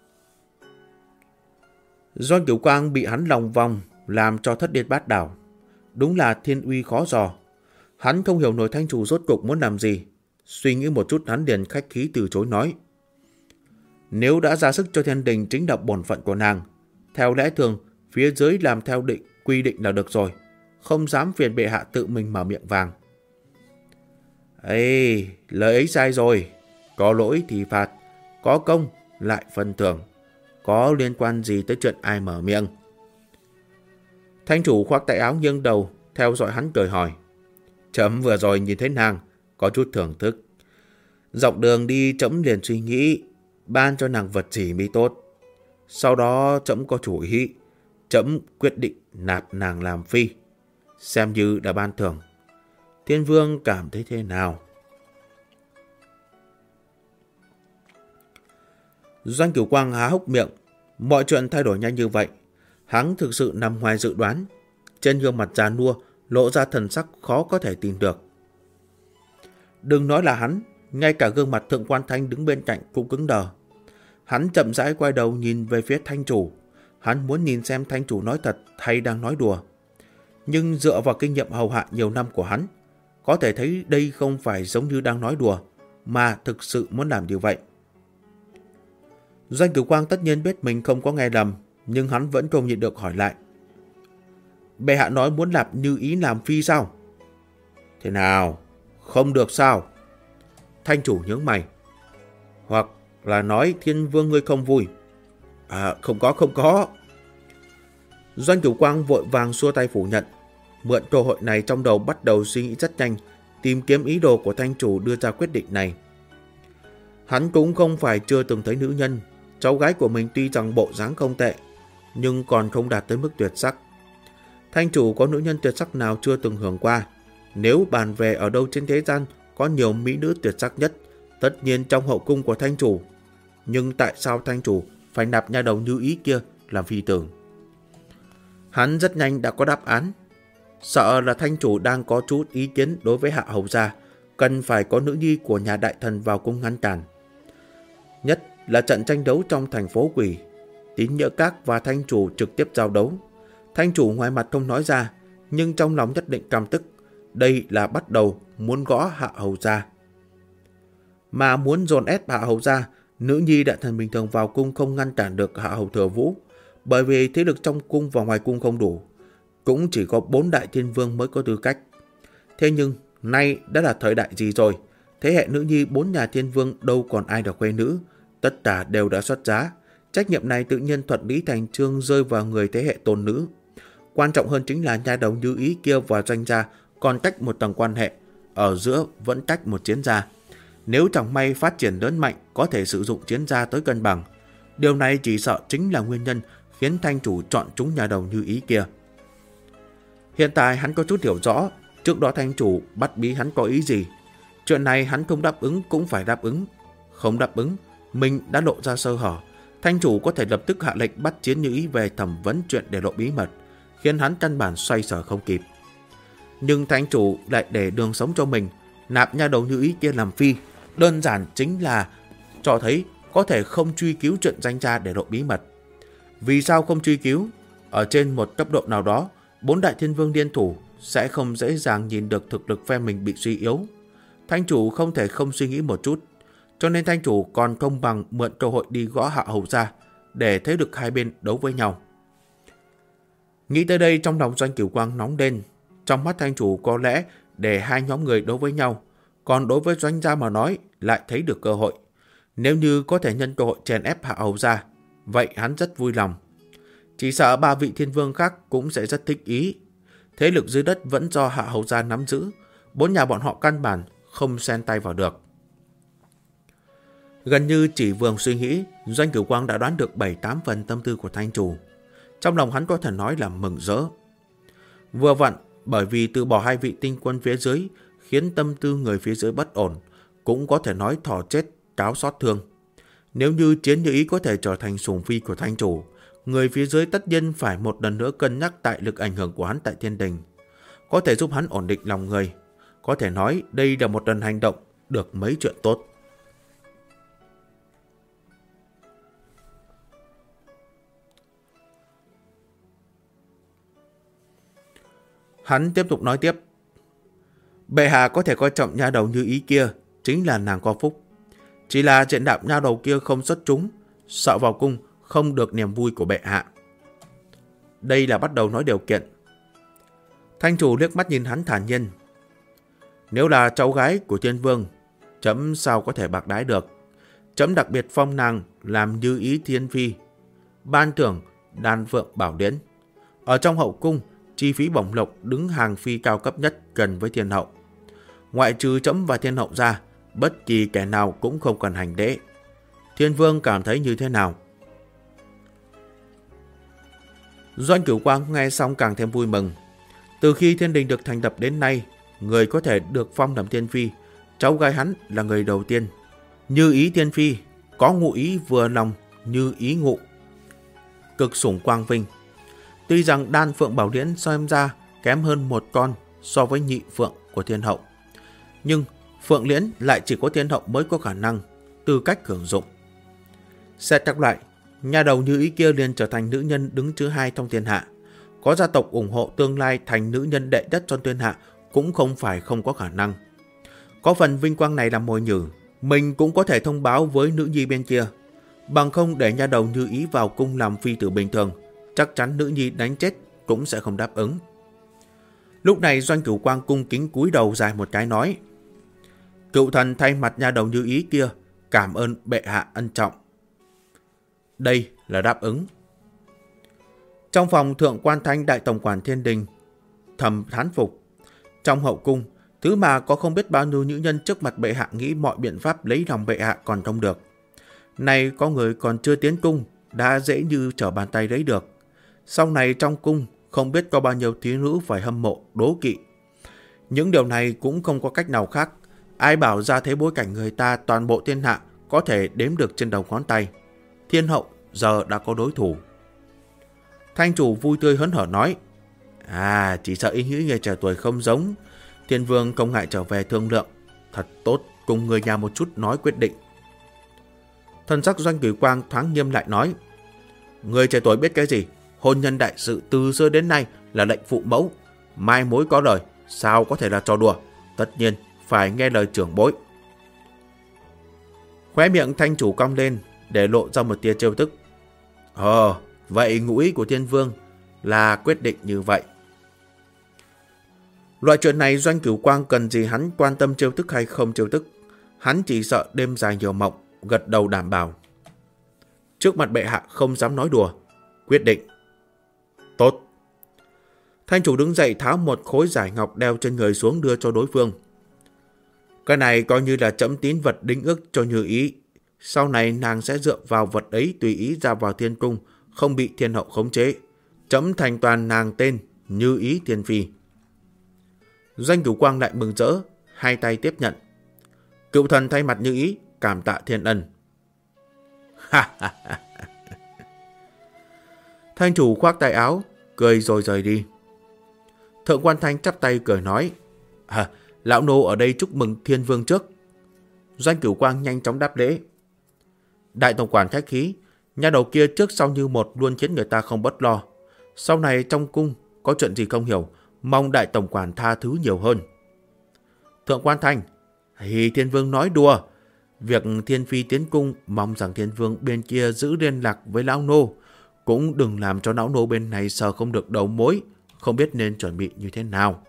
Doanh Cửu Quang bị hắn lòng vòng làm cho thất điên bát đảo. Đúng là thiên uy khó dò. Hắn không hiểu nổi thanh chủ rốt cục muốn làm gì. Suy nghĩ một chút hắn liền khách khí từ chối nói. Nếu đã ra sức cho thiên đình chính là bổn phận của nàng, theo lẽ thường phía dưới làm theo quy định là được rồi, không dám phiền bệ hạ tự mình mở miệng vàng. Ê, lời ấy sai rồi. Có lỗi thì phạt, có công lại phần thưởng. Có liên quan gì tới chuyện ai mở miệng? Thanh chủ khoác tay áo nghiêng đầu, theo dõi hắn cười hỏi. Trẫm vừa rồi nhìn thấy nàng, có chút thưởng thức. Dọc đường đi trẫm liền suy nghĩ, ban cho nàng vật gì mới tốt. Sau đó trẫm có chủ ý, trẫm quyết định nạp nàng làm phi, xem như đã ban thưởng. Thiên Vương cảm thấy thế nào? Doanh Cửu Quang há hốc miệng, mọi chuyện thay đổi nhanh như vậy, hắn thực sự nằm ngoài dự đoán. Trên gương mặt già nua lộ ra thần sắc khó có thể tin được. Đừng nói là hắn, ngay cả gương mặt Thượng Quan Thanh đứng bên cạnh cũng cứng đờ. Hắn chậm rãi quay đầu nhìn về phía thanh chủ. Hắn muốn nhìn xem thanh chủ nói thật hay đang nói đùa. Nhưng dựa vào kinh nghiệm hầu hạ nhiều năm của hắn, có thể thấy đây không phải giống như đang nói đùa, mà thực sự muốn làm như vậy. Doanh Cửu Quang tất nhiên biết mình không có nghe lầm, nhưng hắn vẫn không nhịn được hỏi lại. Bệ hạ nói muốn nạp Như Ý làm phi sao? Thế nào? Không được sao? Thanh chủ nhướng mày. Hoặc là nói Thiên Vương ngươi không vui? Không có. Doanh Cửu Quang vội vàng xua tay phủ nhận. Mượn cơ hội này trong đầu bắt đầu suy nghĩ rất nhanh, tìm kiếm ý đồ của thanh chủ đưa ra quyết định này. Hắn cũng không phải chưa từng thấy nữ nhân. Cháu gái của mình tuy rằng bộ dáng không tệ, nhưng còn không đạt tới mức tuyệt sắc. Thanh chủ có nữ nhân tuyệt sắc nào chưa từng hưởng qua? Nếu bàn về ở đâu trên thế gian có nhiều mỹ nữ tuyệt sắc nhất, tất nhiên trong hậu cung của thanh chủ. Nhưng tại sao thanh chủ phải nạp nha đầu Như Ý kia làm phi tử? Hắn rất nhanh đã có đáp án. Sợ là thanh chủ đang có chút ý kiến đối với Hạ Hầu gia, cần phải có nữ nhi của nhà đại thần vào cung ngăn cản. Nhất là trận tranh đấu trong thành phố Quỷ, Tín Nhỡ Các và thanh chủ trực tiếp giao đấu. Thanh chủ ngoài mặt không nói ra, nhưng trong lòng nhất định căm tức. Đây là bắt đầu muốn gõ Hạ Hầu gia. Mà muốn dồn ép Hạ Hầu gia, nữ nhi đại thần bình thường vào cung không ngăn cản được Hạ Hầu Thừa Vũ, bởi vì thế lực trong cung và ngoài cung không đủ. Cũng chỉ có 4 đại thiên vương mới có tư cách. Thế nhưng nay đã là thời đại gì rồi? Thế hệ nữ nhi 4 nhà thiên vương đâu còn ai được khuê nữ, tất cả đều đã xuất giá. Trách nhiệm này tự nhiên thuận lý thành chương rơi vào người thế hệ tôn nữ. Quan trọng hơn chính là nha đầu Như Ý kia và Doanh gia còn cách một tầng quan hệ, ở giữa vẫn cách một chiến gia. Nếu chẳng may phát triển lớn mạnh, có thể sử dụng chiến gia tới cân bằng. Điều này chỉ sợ chính là nguyên nhân khiến thanh chủ chọn chúng nhà đầu Như Ý kia. Hiện tại hắn có chút hiểu rõ, trước đó thanh chủ bắt bí hắn có ý gì. Chuyện này hắn không đáp ứng cũng phải đáp ứng. Không đáp ứng, mình đã lộ ra sơ hở. Thanh chủ có thể lập tức hạ lệnh bắt Chiến Như Ý về thẩm vấn chuyện để lộ bí mật, khiến hắn căn bản xoay sở không kịp. Nhưng thanh chủ lại để đường sống cho mình, nạp nha đầu Như Ý kia làm phi, đơn giản chính là cho thấy có thể không truy cứu chuyện danh gia để lộ bí mật. Vì sao không truy cứu? Ở trên một cấp độ nào đó, 4 đại thiên vương liên thủ sẽ không dễ dàng nhìn được thực lực phe mình bị suy yếu. Thanh chủ không thể không suy nghĩ một chút, cho nên thanh chủ còn không bằng mượn cơ hội đi gõ Hạ Hầu gia để thấy được hai bên đấu với nhau. Nghĩ tới đây, trong lòng Doanh Cửu Quang nóng lên. Trong mắt thanh chủ có lẽ để hai nhóm người đấu với nhau, còn đối với Doanh gia mà nói lại thấy được cơ hội. Nếu như có thể nhân cơ hội chèn ép Hạ Hầu gia, vậy hắn rất vui lòng. Chỉ sợ 3 vị thiên vương khác cũng sẽ rất thích ý. Thế lực dưới đất vẫn do Hạ Hầu gia nắm giữ, 4 nhà bọn họ căn bản không xen tay vào được. Gần như chỉ vừa suy nghĩ, Doanh Cửu Quang đã đoán được 7-8 phần tâm tư của thanh chủ. Trong lòng hắn có thể nói là mừng rỡ. Vừa vặn, bởi vì từ bỏ 2 vị tinh quân phía dưới khiến tâm tư người phía dưới bất ổn, cũng có thể nói thỏ chết cáo xót thương. Nếu như Chiến Như Ý có thể trở thành sủng phi của thanh chủ, người phía dưới tất nhiên phải một lần nữa cân nhắc tại lực ảnh hưởng của hắn tại thiên đình, có thể giúp hắn ổn định lòng người. Có thể nói đây là một lần hành động được mấy chuyện tốt. Hắn tiếp tục nói tiếp. Bệ hạ có thể coi trọng nha đầu Như Ý kia, chính là nàng có phúc. Chỉ là chuyện đạo nha đầu kia không xuất chúng, sợ vào cung không được niềm vui của bệ hạ. Đây là bắt đầu nói điều kiện. Thanh chủ liếc mắt nhìn hắn thản nhiên. Nếu là cháu gái của thiên vương, chấm sao có thể bạc đãi được. Chấm đặc biệt phong nàng làm Như Ý thiên phi, ban thưởng đan phượng bảo điển. Ở trong hậu cung, chi phí bổng lộc đứng hàng phi cao cấp nhất gần với thiên hậu. Ngoại trừ chấm và thiên hậu ra, bất kỳ kẻ nào cũng không cần hành lễ. Thiên vương cảm thấy như thế nào? Doanh Cửu Quang nghe xong càng thêm vui mừng. Từ khi thiên đình được thành lập đến nay, người có thể được phong làm thiên phi, cháu gái hắn là người đầu tiên. Như Ý thiên phi, có ngụ ý vừa lòng Như Ý ngụ, cực sủng quang vinh. Tuy rằng đan phượng bảo điển xem ra kém hơn một con so với nhị phượng của thiên hậu, nhưng phượng liễn lại chỉ có thiên hậu mới có khả năng, tư cách hưởng dụng. Xét các loại, nhà đầu Như Ý kia liền trở thành nữ nhân đứng thứ 2 trong thiên hạ. Có gia tộc ủng hộ tương lai thành nữ nhân đệ nhất trong thiên hạ cũng không phải không có khả năng. Có phần vinh quang này làm mồi nhử, mình cũng có thể thông báo với nữ nhi bên kia. Bằng không để nha đầu Như Ý vào cung làm phi tử bình thường, chắc chắn nữ nhi đánh chết cũng sẽ không đáp ứng. Lúc này Doanh Cửu Quang cung kính cúi đầu dài một cái nói: Cựu thần thay mặt nha đầu Như Ý kia cảm ơn bệ hạ ân trọng. Đây là đáp ứng. Trong phòng, Thượng Quan Thanh đại tổng quản Thiên Đình thầm thán phục. Trong hậu cung, thứ mà có không biết bao nhiêu nữ nhân trước mặt bệ hạ nghĩ mọi biện pháp lấy lòng bệ hạ còn không được. Nay có người còn chưa tiến cung đã dễ như trở bàn tay lấy được. Sau này trong cung không biết có bao nhiêu thiếu nữ phải hâm mộ, đố kỵ. Những điều này cũng không có cách nào khác. Ai bảo ra thế bối cảnh người ta toàn bộ thiên hạ có thể đếm được trên đầu ngón tay. Thiên hậu giờ đã có đối thủ. Thanh chủ vui tươi hớn hở nói: chỉ sợ ý nghĩ người trẻ tuổi không giống. Thiên vương không ngại trở về thương lượng. Thật tốt, cùng người nhà một chút nói quyết định. Thần sắc Doanh Cửu Quang thoáng nghiêm lại nói: Người trẻ tuổi biết cái gì? Hôn nhân đại sự từ xưa đến nay là lệnh phụ mẫu. Mai mối có lời, sao có thể là trò đùa? Tất nhiên phải nghe lời trưởng bối. Khóe miệng thanh chủ cong lên để lộ ra một tia trêu tức. Vậy ngụ ý của thiên vương là quyết định như vậy. Loại chuyện này Doanh Cửu Quang cần gì hắn quan tâm trêu tức hay không trêu tức. Hắn chỉ sợ đêm dài nhiều mộng, gật đầu đảm bảo. Trước mặt bệ hạ không dám nói đùa. Quyết định. Tốt. Thanh chủ đứng dậy tháo một khối giải ngọc đeo trên người xuống đưa cho đối phương. Cái này coi như là trẫm tín vật đính ước cho Như Ý. Sau này nàng sẽ dựa vào vật ấy tùy ý ra vào thiên cung, không bị thiên hậu khống chế. Trẫm thành toàn nàng tên Như Ý Thiên Phi. Doanh Cửu Quang lại mừng rỡ, hai tay tiếp nhận. Cựu thần thay mặt Như Ý cảm tạ thiên ân. Thanh chủ khoác tay áo, cười rồi rời đi. Thượng Quan Thanh chắp tay cười nói: Lão nô ở đây chúc mừng thiên vương trước. Doanh Cửu Quang nhanh chóng đáp lễ. Đại tổng quản khách khí, nhà đầu kia trước sau như một luôn khiến người ta không bất lo. Sau này trong cung có chuyện gì không hiểu, mong đại tổng quản tha thứ nhiều hơn. Thượng Quan Thanh: Thiên vương nói đùa. Việc Thiên Phi tiến cung, mong rằng thiên vương bên kia giữ liên lạc với lão nô. Cũng đừng làm cho lão nô bên này sợ không được đầu mối, không biết nên chuẩn bị như thế nào.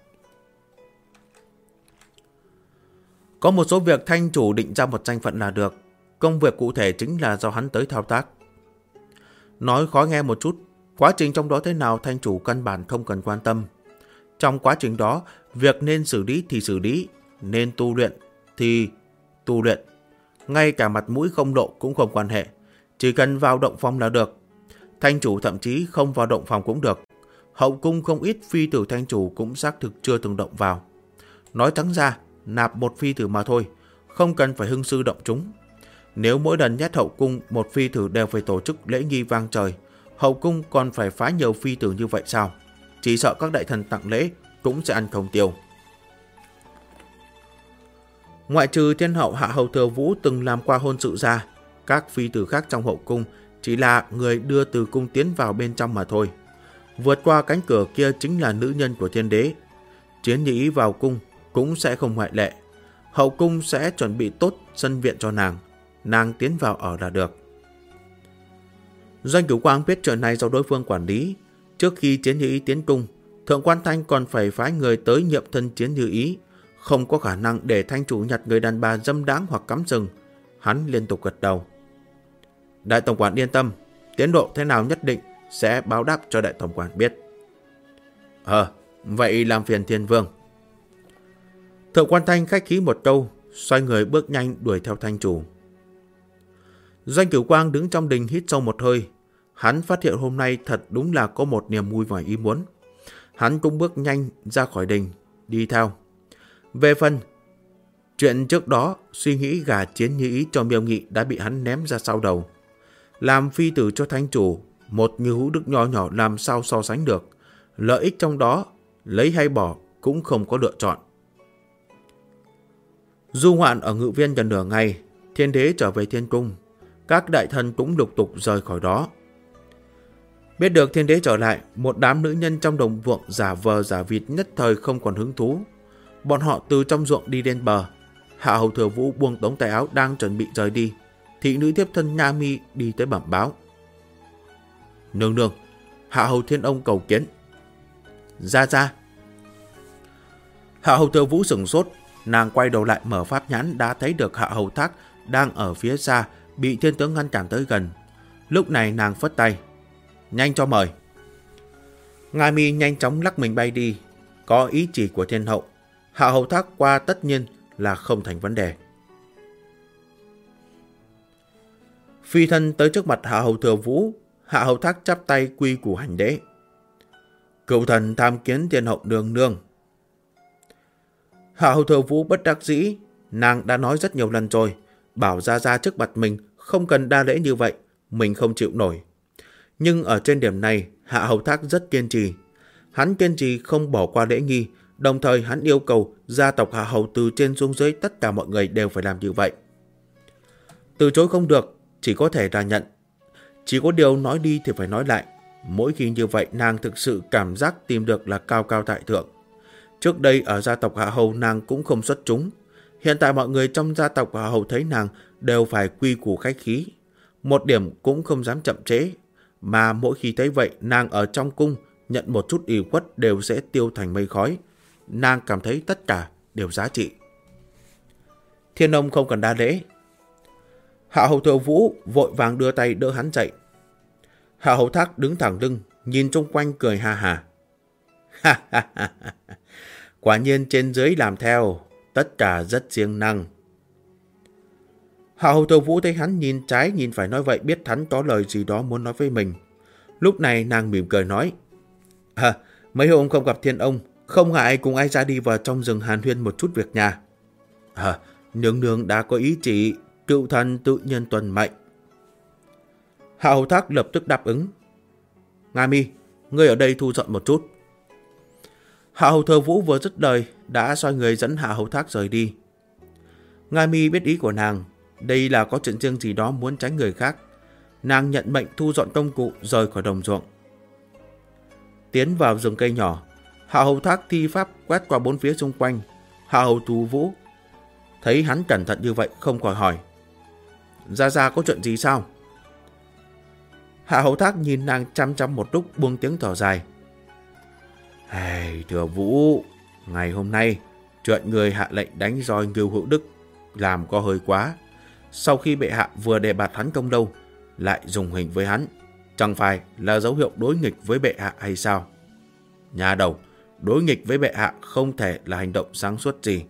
Có một số việc thanh chủ định ra một danh phận là được. Công việc cụ thể chính là do hắn tới thao tác. Nói khó nghe một chút, quá trình trong đó thế nào thanh chủ căn bản không cần quan tâm. Trong quá trình đó, việc nên xử lý thì xử lý, nên tu luyện thì tu luyện. Ngay cả mặt mũi không lộ cũng không quan hệ, chỉ cần vào động phòng là được. Thanh chủ thậm chí không vào động phòng cũng được. Hậu cung không ít phi tử thanh chủ cũng xác thực chưa từng động vào. Nói trắng ra, nạp một phi tử mà thôi, không cần phải hưng sư động chúng. Nếu mỗi lần nhét hậu cung một phi tử đều phải tổ chức lễ nghi vang trời, hậu cung còn phải phái nhiều phi tử như vậy sao? Chỉ sợ các đại thần tặng lễ cũng sẽ ăn không tiêu. Ngoại trừ thiên hậu Hạ Hầu Thừa Vũ từng làm qua hôn sự ra, các phi tử khác trong hậu cung chỉ là người đưa từ cung tiến vào bên trong mà thôi. Vượt qua cánh cửa kia chính là nữ nhân của thiên đế. Chiến Như Ý vào cung cũng sẽ không ngoại lệ. Hậu cung sẽ chuẩn bị tốt sân viện cho nàng tiến vào ở là được. Doanh Cửu Quang biết chuyện này do đối phương quản lý. Trước khi Chiến Như Ý tiến cung, Thượng Quan Thanh còn phải phái người tới nhiệm thân Chiến Như Ý, không có khả năng để thanh chủ nhặt người đàn bà dâm đáng hoặc cắm sừng. Hắn liên tục gật đầu. Đại tổng quản yên tâm, tiến độ thế nào nhất định sẽ báo đáp cho đại tổng quản biết. Vậy làm phiền thiên vương. Thượng Quan Thanh khách khí một câu, xoay người bước nhanh đuổi theo thanh chủ. Doanh Cửu Quang đứng trong đình hít sâu một hơi. Hắn phát hiện hôm nay thật đúng là có một niềm vui ngoài ý muốn. Hắn cũng bước nhanh ra khỏi đình, đi theo. Về phần chuyện trước đó, suy nghĩ gả Chiến Như Ý cho Miêu Nghị đã bị hắn ném ra sau đầu. Làm phi tử cho thanh chủ, một Như Hữu Đức nho nhỏ làm sao so sánh được. Lợi ích trong đó, lấy hay bỏ cũng không có lựa chọn. Du ngoạn ở Ngự Viên gần nửa ngày, thiên đế trở về thiên cung. Các đại thần cũng lục tục rời khỏi đó. Biết được thiên đế trở lại, một đám nữ nhân trong đồng ruộng giả vờ giả vịt nhất thời không còn hứng thú. Bọn họ từ trong ruộng đi lên bờ. Hạ Hầu Thừa Vũ buông tống tay áo đang chuẩn bị rời đi. thị nữ tiếp thân Nha Mi đi tới bẩm báo. Nương nương, Hạ hầu Thiên Ông cầu kiến. Ra. Hạ hầu Thừa Vũ sửng sốt, nàng quay đầu lại mở pháp nhãn đã thấy được Hạ hầu Thác đang ở phía xa, bị thiên tướng ngăn cản tới gần. Lúc này nàng phất tay, nhanh cho mời. Nga Mi nhanh chóng lắc mình bay đi. Có ý chỉ của thiên hậu, Hạ hầu Thác qua tất nhiên là không thành vấn đề. Phi thân tới trước mặt Hạ hầu Thừa Vũ, Hạ hầu Thác chắp tay quy củ hành lễ. Cựu thần tham kiến thiên hậu nương nương. Hạ hầu Thừa Vũ bất đắc dĩ, nàng đã nói rất nhiều lần rồi, bảo ra trước mặt mình không cần đa lễ như vậy, mình không chịu nổi. Nhưng ở trên điểm này, Hạ hầu Thác rất kiên trì. Hắn kiên trì không bỏ qua lễ nghi, đồng thời hắn yêu cầu gia tộc Hạ hầu từ trên xuống dưới tất cả mọi người đều phải làm như vậy. Từ chối không được, chỉ có thể là nhận. Chỉ có điều nói đi thì phải nói lại. Mỗi khi như vậy nàng thực sự cảm giác tìm được là cao cao tại thượng. Trước đây ở gia tộc Hạ hầu nàng cũng không xuất chúng. Hiện tại mọi người trong gia tộc Hạ hầu thấy nàng đều phải quy củ khách khí. Một điểm cũng không dám chậm trễ. Mà mỗi khi thấy vậy nàng ở trong cung nhận một chút ủy khuất đều sẽ tiêu thành mây khói. Nàng cảm thấy tất cả đều giá trị. Thiên Ông không cần đa lễ. Hạ hầu Thừa Vũ vội vàng đưa tay đỡ hắn dậy. Hạ hầu Thác đứng thẳng lưng, nhìn chung quanh cười ha ha. Quả nhiên trên dưới làm theo, tất cả rất siêng năng. Hạ hầu Thừa Vũ thấy hắn nhìn trái nhìn phải nói vậy, biết hắn có lời gì đó muốn nói với mình. Lúc này nàng mỉm cười nói. Mấy hôm không gặp Thiên Ông, không ngại cùng ai ra đi vào trong rừng hàn huyên một chút việc nhà. Nương nương đã có ý chỉ, cựu thần tự nhiên tuân mệnh. Hạ hầu Thác lập tức đáp ứng. Nga Mi, ngươi ở đây thu dọn một chút. Hạ hầu Thừa Vũ vừa dứt lời đã xoay người dẫn Hạ hầu Thác rời đi. Nga Mi biết ý của nàng, đây là có chuyện riêng gì đó muốn tránh người khác. Nàng nhận mệnh thu dọn công cụ rời khỏi đồng ruộng. Tiến vào rừng cây nhỏ, Hạ hầu Thác thi pháp quét qua bốn phía xung quanh. Hạ hầu Thừa Vũ thấy hắn cẩn thận như vậy không khỏi hỏi. Ra có chuyện gì sao? Hạ hầu Thác nhìn nàng chăm chăm một lúc buông tiếng thở dài. Thừa Vũ, ngày hôm nay chuyện người hạ lệnh đánh roi Ngưu Hữu Đức làm có hơi quá. Sau khi bệ hạ vừa đề bạt hắn công đâu, lại dùng hình với hắn, chẳng phải là dấu hiệu đối nghịch với bệ hạ hay sao? Nhà đầu, đối nghịch với bệ hạ không thể là hành động sáng suốt gì.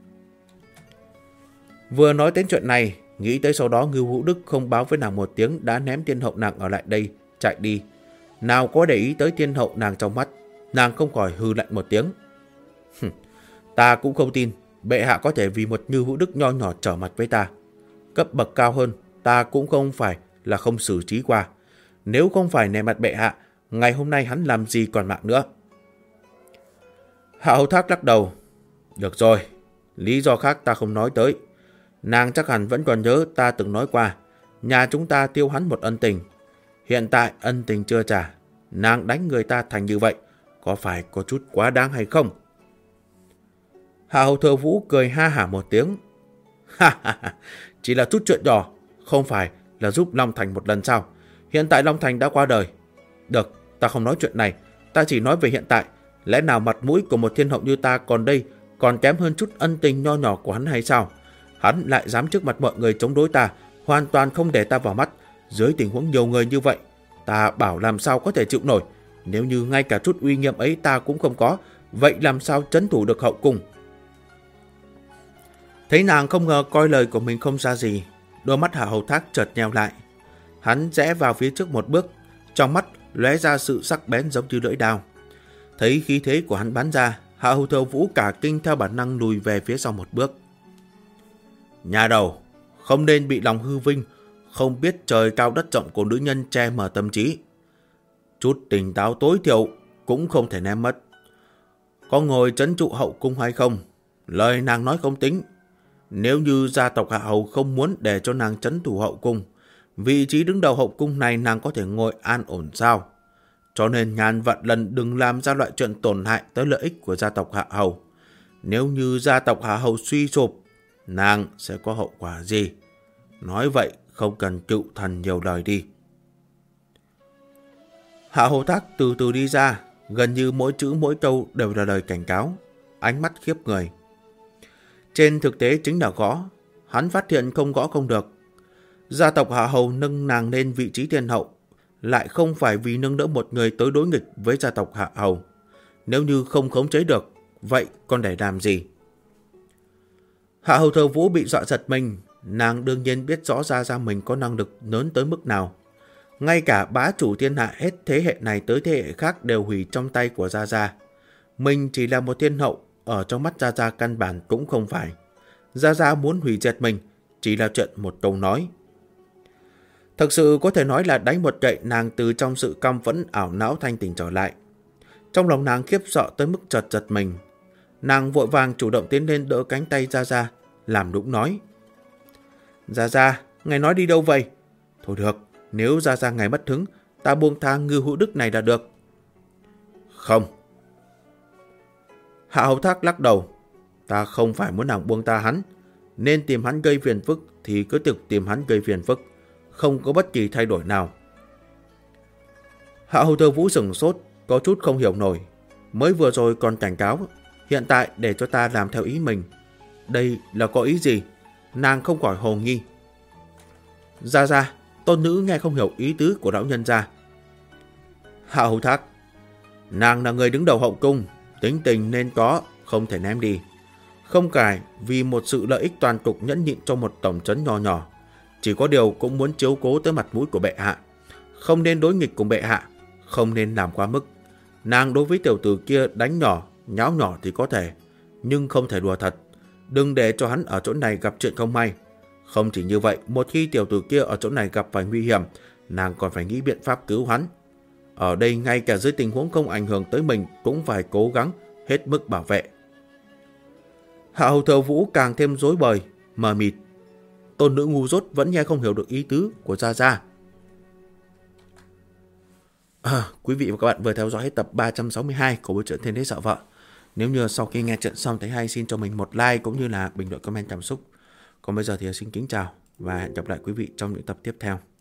Vừa nói đến chuyện này, nghĩ tới sau đó Ngưu Hữu Đức không báo với nàng một tiếng đã ném thiên hậu nàng ở lại đây, chạy đi. Nào có để ý tới thiên hậu nàng trong mắt, nàng không khỏi hư lạnh một tiếng. Ta cũng không tin bệ hạ có thể vì một Ngưu Hữu Đức nho nhỏ trở mặt với ta. Cấp bậc cao hơn, ta cũng không phải là không xử trí qua. Nếu không phải nề mặt bệ hạ, ngày hôm nay hắn làm gì còn mạng nữa. Hạ hầu Thác lắc đầu. Được rồi, lý do khác ta không nói tới. Nàng chắc hẳn vẫn còn nhớ ta từng nói qua, nhà chúng ta tiêu hắn một ân tình. Hiện tại ân tình chưa trả, nàng đánh người ta thành như vậy, có phải có chút quá đáng hay không? Hạ hầu Thừa Vũ cười ha hả một tiếng. Chỉ là chút chuyện nhỏ, không phải là giúp Long Thành một lần sao? Hiện tại Long Thành đã qua đời. Được, ta không nói chuyện này, ta chỉ nói về hiện tại. Lẽ nào mặt mũi của một thiên hậu như ta còn đây còn kém hơn chút ân tình nho nhỏ của hắn hay sao? Hắn lại dám trước mặt mọi người chống đối ta, hoàn toàn không để ta vào mắt. Dưới tình huống nhiều người như vậy, ta bảo làm sao có thể chịu nổi. Nếu như ngay cả chút uy nghiêm ấy ta cũng không có, vậy làm sao trấn thủ được hậu cung? Thấy nàng không ngờ coi lời của mình không ra gì, đôi mắt Hạ hầu Thác chợt nheo lại. Hắn rẽ vào phía trước một bước, trong mắt lóe ra sự sắc bén giống như lưỡi dao. Thấy khí thế của hắn bắn ra, Hạ hầu Thừa Vũ cả kinh theo bản năng lùi về phía sau một bước. Nhà đầu, không nên bị lòng hư vinh, không biết trời cao đất rộng của nữ nhân che mờ tâm trí. Chút tỉnh táo tối thiểu cũng không thể ném mất. Có ngồi trấn trụ hậu cung hay không, lời nàng nói không tính. Nếu như gia tộc Hạ hầu không muốn để cho nàng trấn thủ hậu cung, vị trí đứng đầu hậu cung này nàng có thể ngồi an ổn sao? Cho nên ngàn vạn lần đừng làm ra loại chuyện tổn hại tới lợi ích của gia tộc Hạ hầu. Nếu như gia tộc Hạ hầu suy sụp, nàng sẽ có hậu quả gì? Nói vậy không cần cựu thần nhiều lời đi. Hạ Hầu Thác từ từ đi ra, gần như mỗi chữ mỗi câu đều là lời cảnh cáo, ánh mắt khiếp người. Trên thực tế chính là gõ, hắn phát hiện không gõ không được. Gia tộc Hạ Hầu nâng nàng lên vị trí thiên hậu, lại không phải vì nâng đỡ một người tới đối nghịch với gia tộc Hạ Hầu. Nếu như không khống chế được, vậy còn để làm gì? Hạ Hầu Thơ Vũ bị dọa giật mình, nàng đương nhiên biết rõ Gia mình có năng lực lớn tới mức nào. Ngay cả bá chủ thiên hạ hết thế hệ này tới thế hệ khác đều hủy trong tay của Gia. Mình chỉ là một thiên hậu, ở trong mắt Gia căn bản cũng không phải. Gia muốn hủy diệt mình, chỉ là chuyện một câu nói. Thực sự có thể nói là đánh một gậy nàng từ trong sự căm phẫn ảo não thanh tỉnh trở lại. Trong lòng nàng khiếp sợ tới mức chợt giật mình. Nàng vội vàng chủ động tiến lên đỡ cánh tay Gia, làm nũng nói. Gia, ngài nói đi đâu vậy? Thôi được, nếu Gia ngài mất hứng, ta buông tha Ngư Hữu Đức này là được. Không. Hạ Hầu Thác lắc đầu. Ta không phải muốn nàng buông tha hắn. Nên tìm hắn gây phiền phức thì cứ trực tìm hắn gây phiền phức. Không có bất kỳ thay đổi nào. Hạ Hầu Thơ Vũ sửng sốt, có chút không hiểu nổi. Mới vừa rồi còn cảnh cáo, hiện tại để cho ta làm theo ý mình. Đây là có ý gì? Nàng không khỏi hồ nghi. Gia, tôn nữ nghe không hiểu ý tứ của lão nhân gia. Hạ Hầu Thác, nàng là người đứng đầu hậu cung, tính tình nên có, không thể ném đi. Không cải vì một sự lợi ích toàn cục nhẫn nhịn cho một tổng trấn nhỏ nhỏ. Chỉ có điều cũng muốn chiếu cố tới mặt mũi của bệ hạ. Không nên đối nghịch cùng bệ hạ, không nên làm quá mức. Nàng đối với tiểu tử kia đánh nhỏ, nháo nhỏ thì có thể, nhưng không thể đùa thật. Đừng để cho hắn ở chỗ này gặp chuyện không may. Không chỉ như vậy, một khi tiểu tử kia ở chỗ này gặp phải nguy hiểm, nàng còn phải nghĩ biện pháp cứu hắn. Ở đây ngay cả dưới tình huống không ảnh hưởng tới mình cũng phải cố gắng hết mức bảo vệ. Hạ Hầu Thơ Vũ càng thêm rối bời, mờ mịt. Tôn nữ ngu dốt vẫn nghe không hiểu được ý tứ của Gia. Quý vị và các bạn vừa theo dõi hết tập 362 của bộ truyện Thiên Đế Sợ Vợ. Nếu như sau khi nghe chuyện xong thấy hay, xin cho mình một like cũng như là bình luận comment cảm xúc. Còn bây giờ thì xin kính chào và hẹn gặp lại quý vị trong những tập tiếp theo.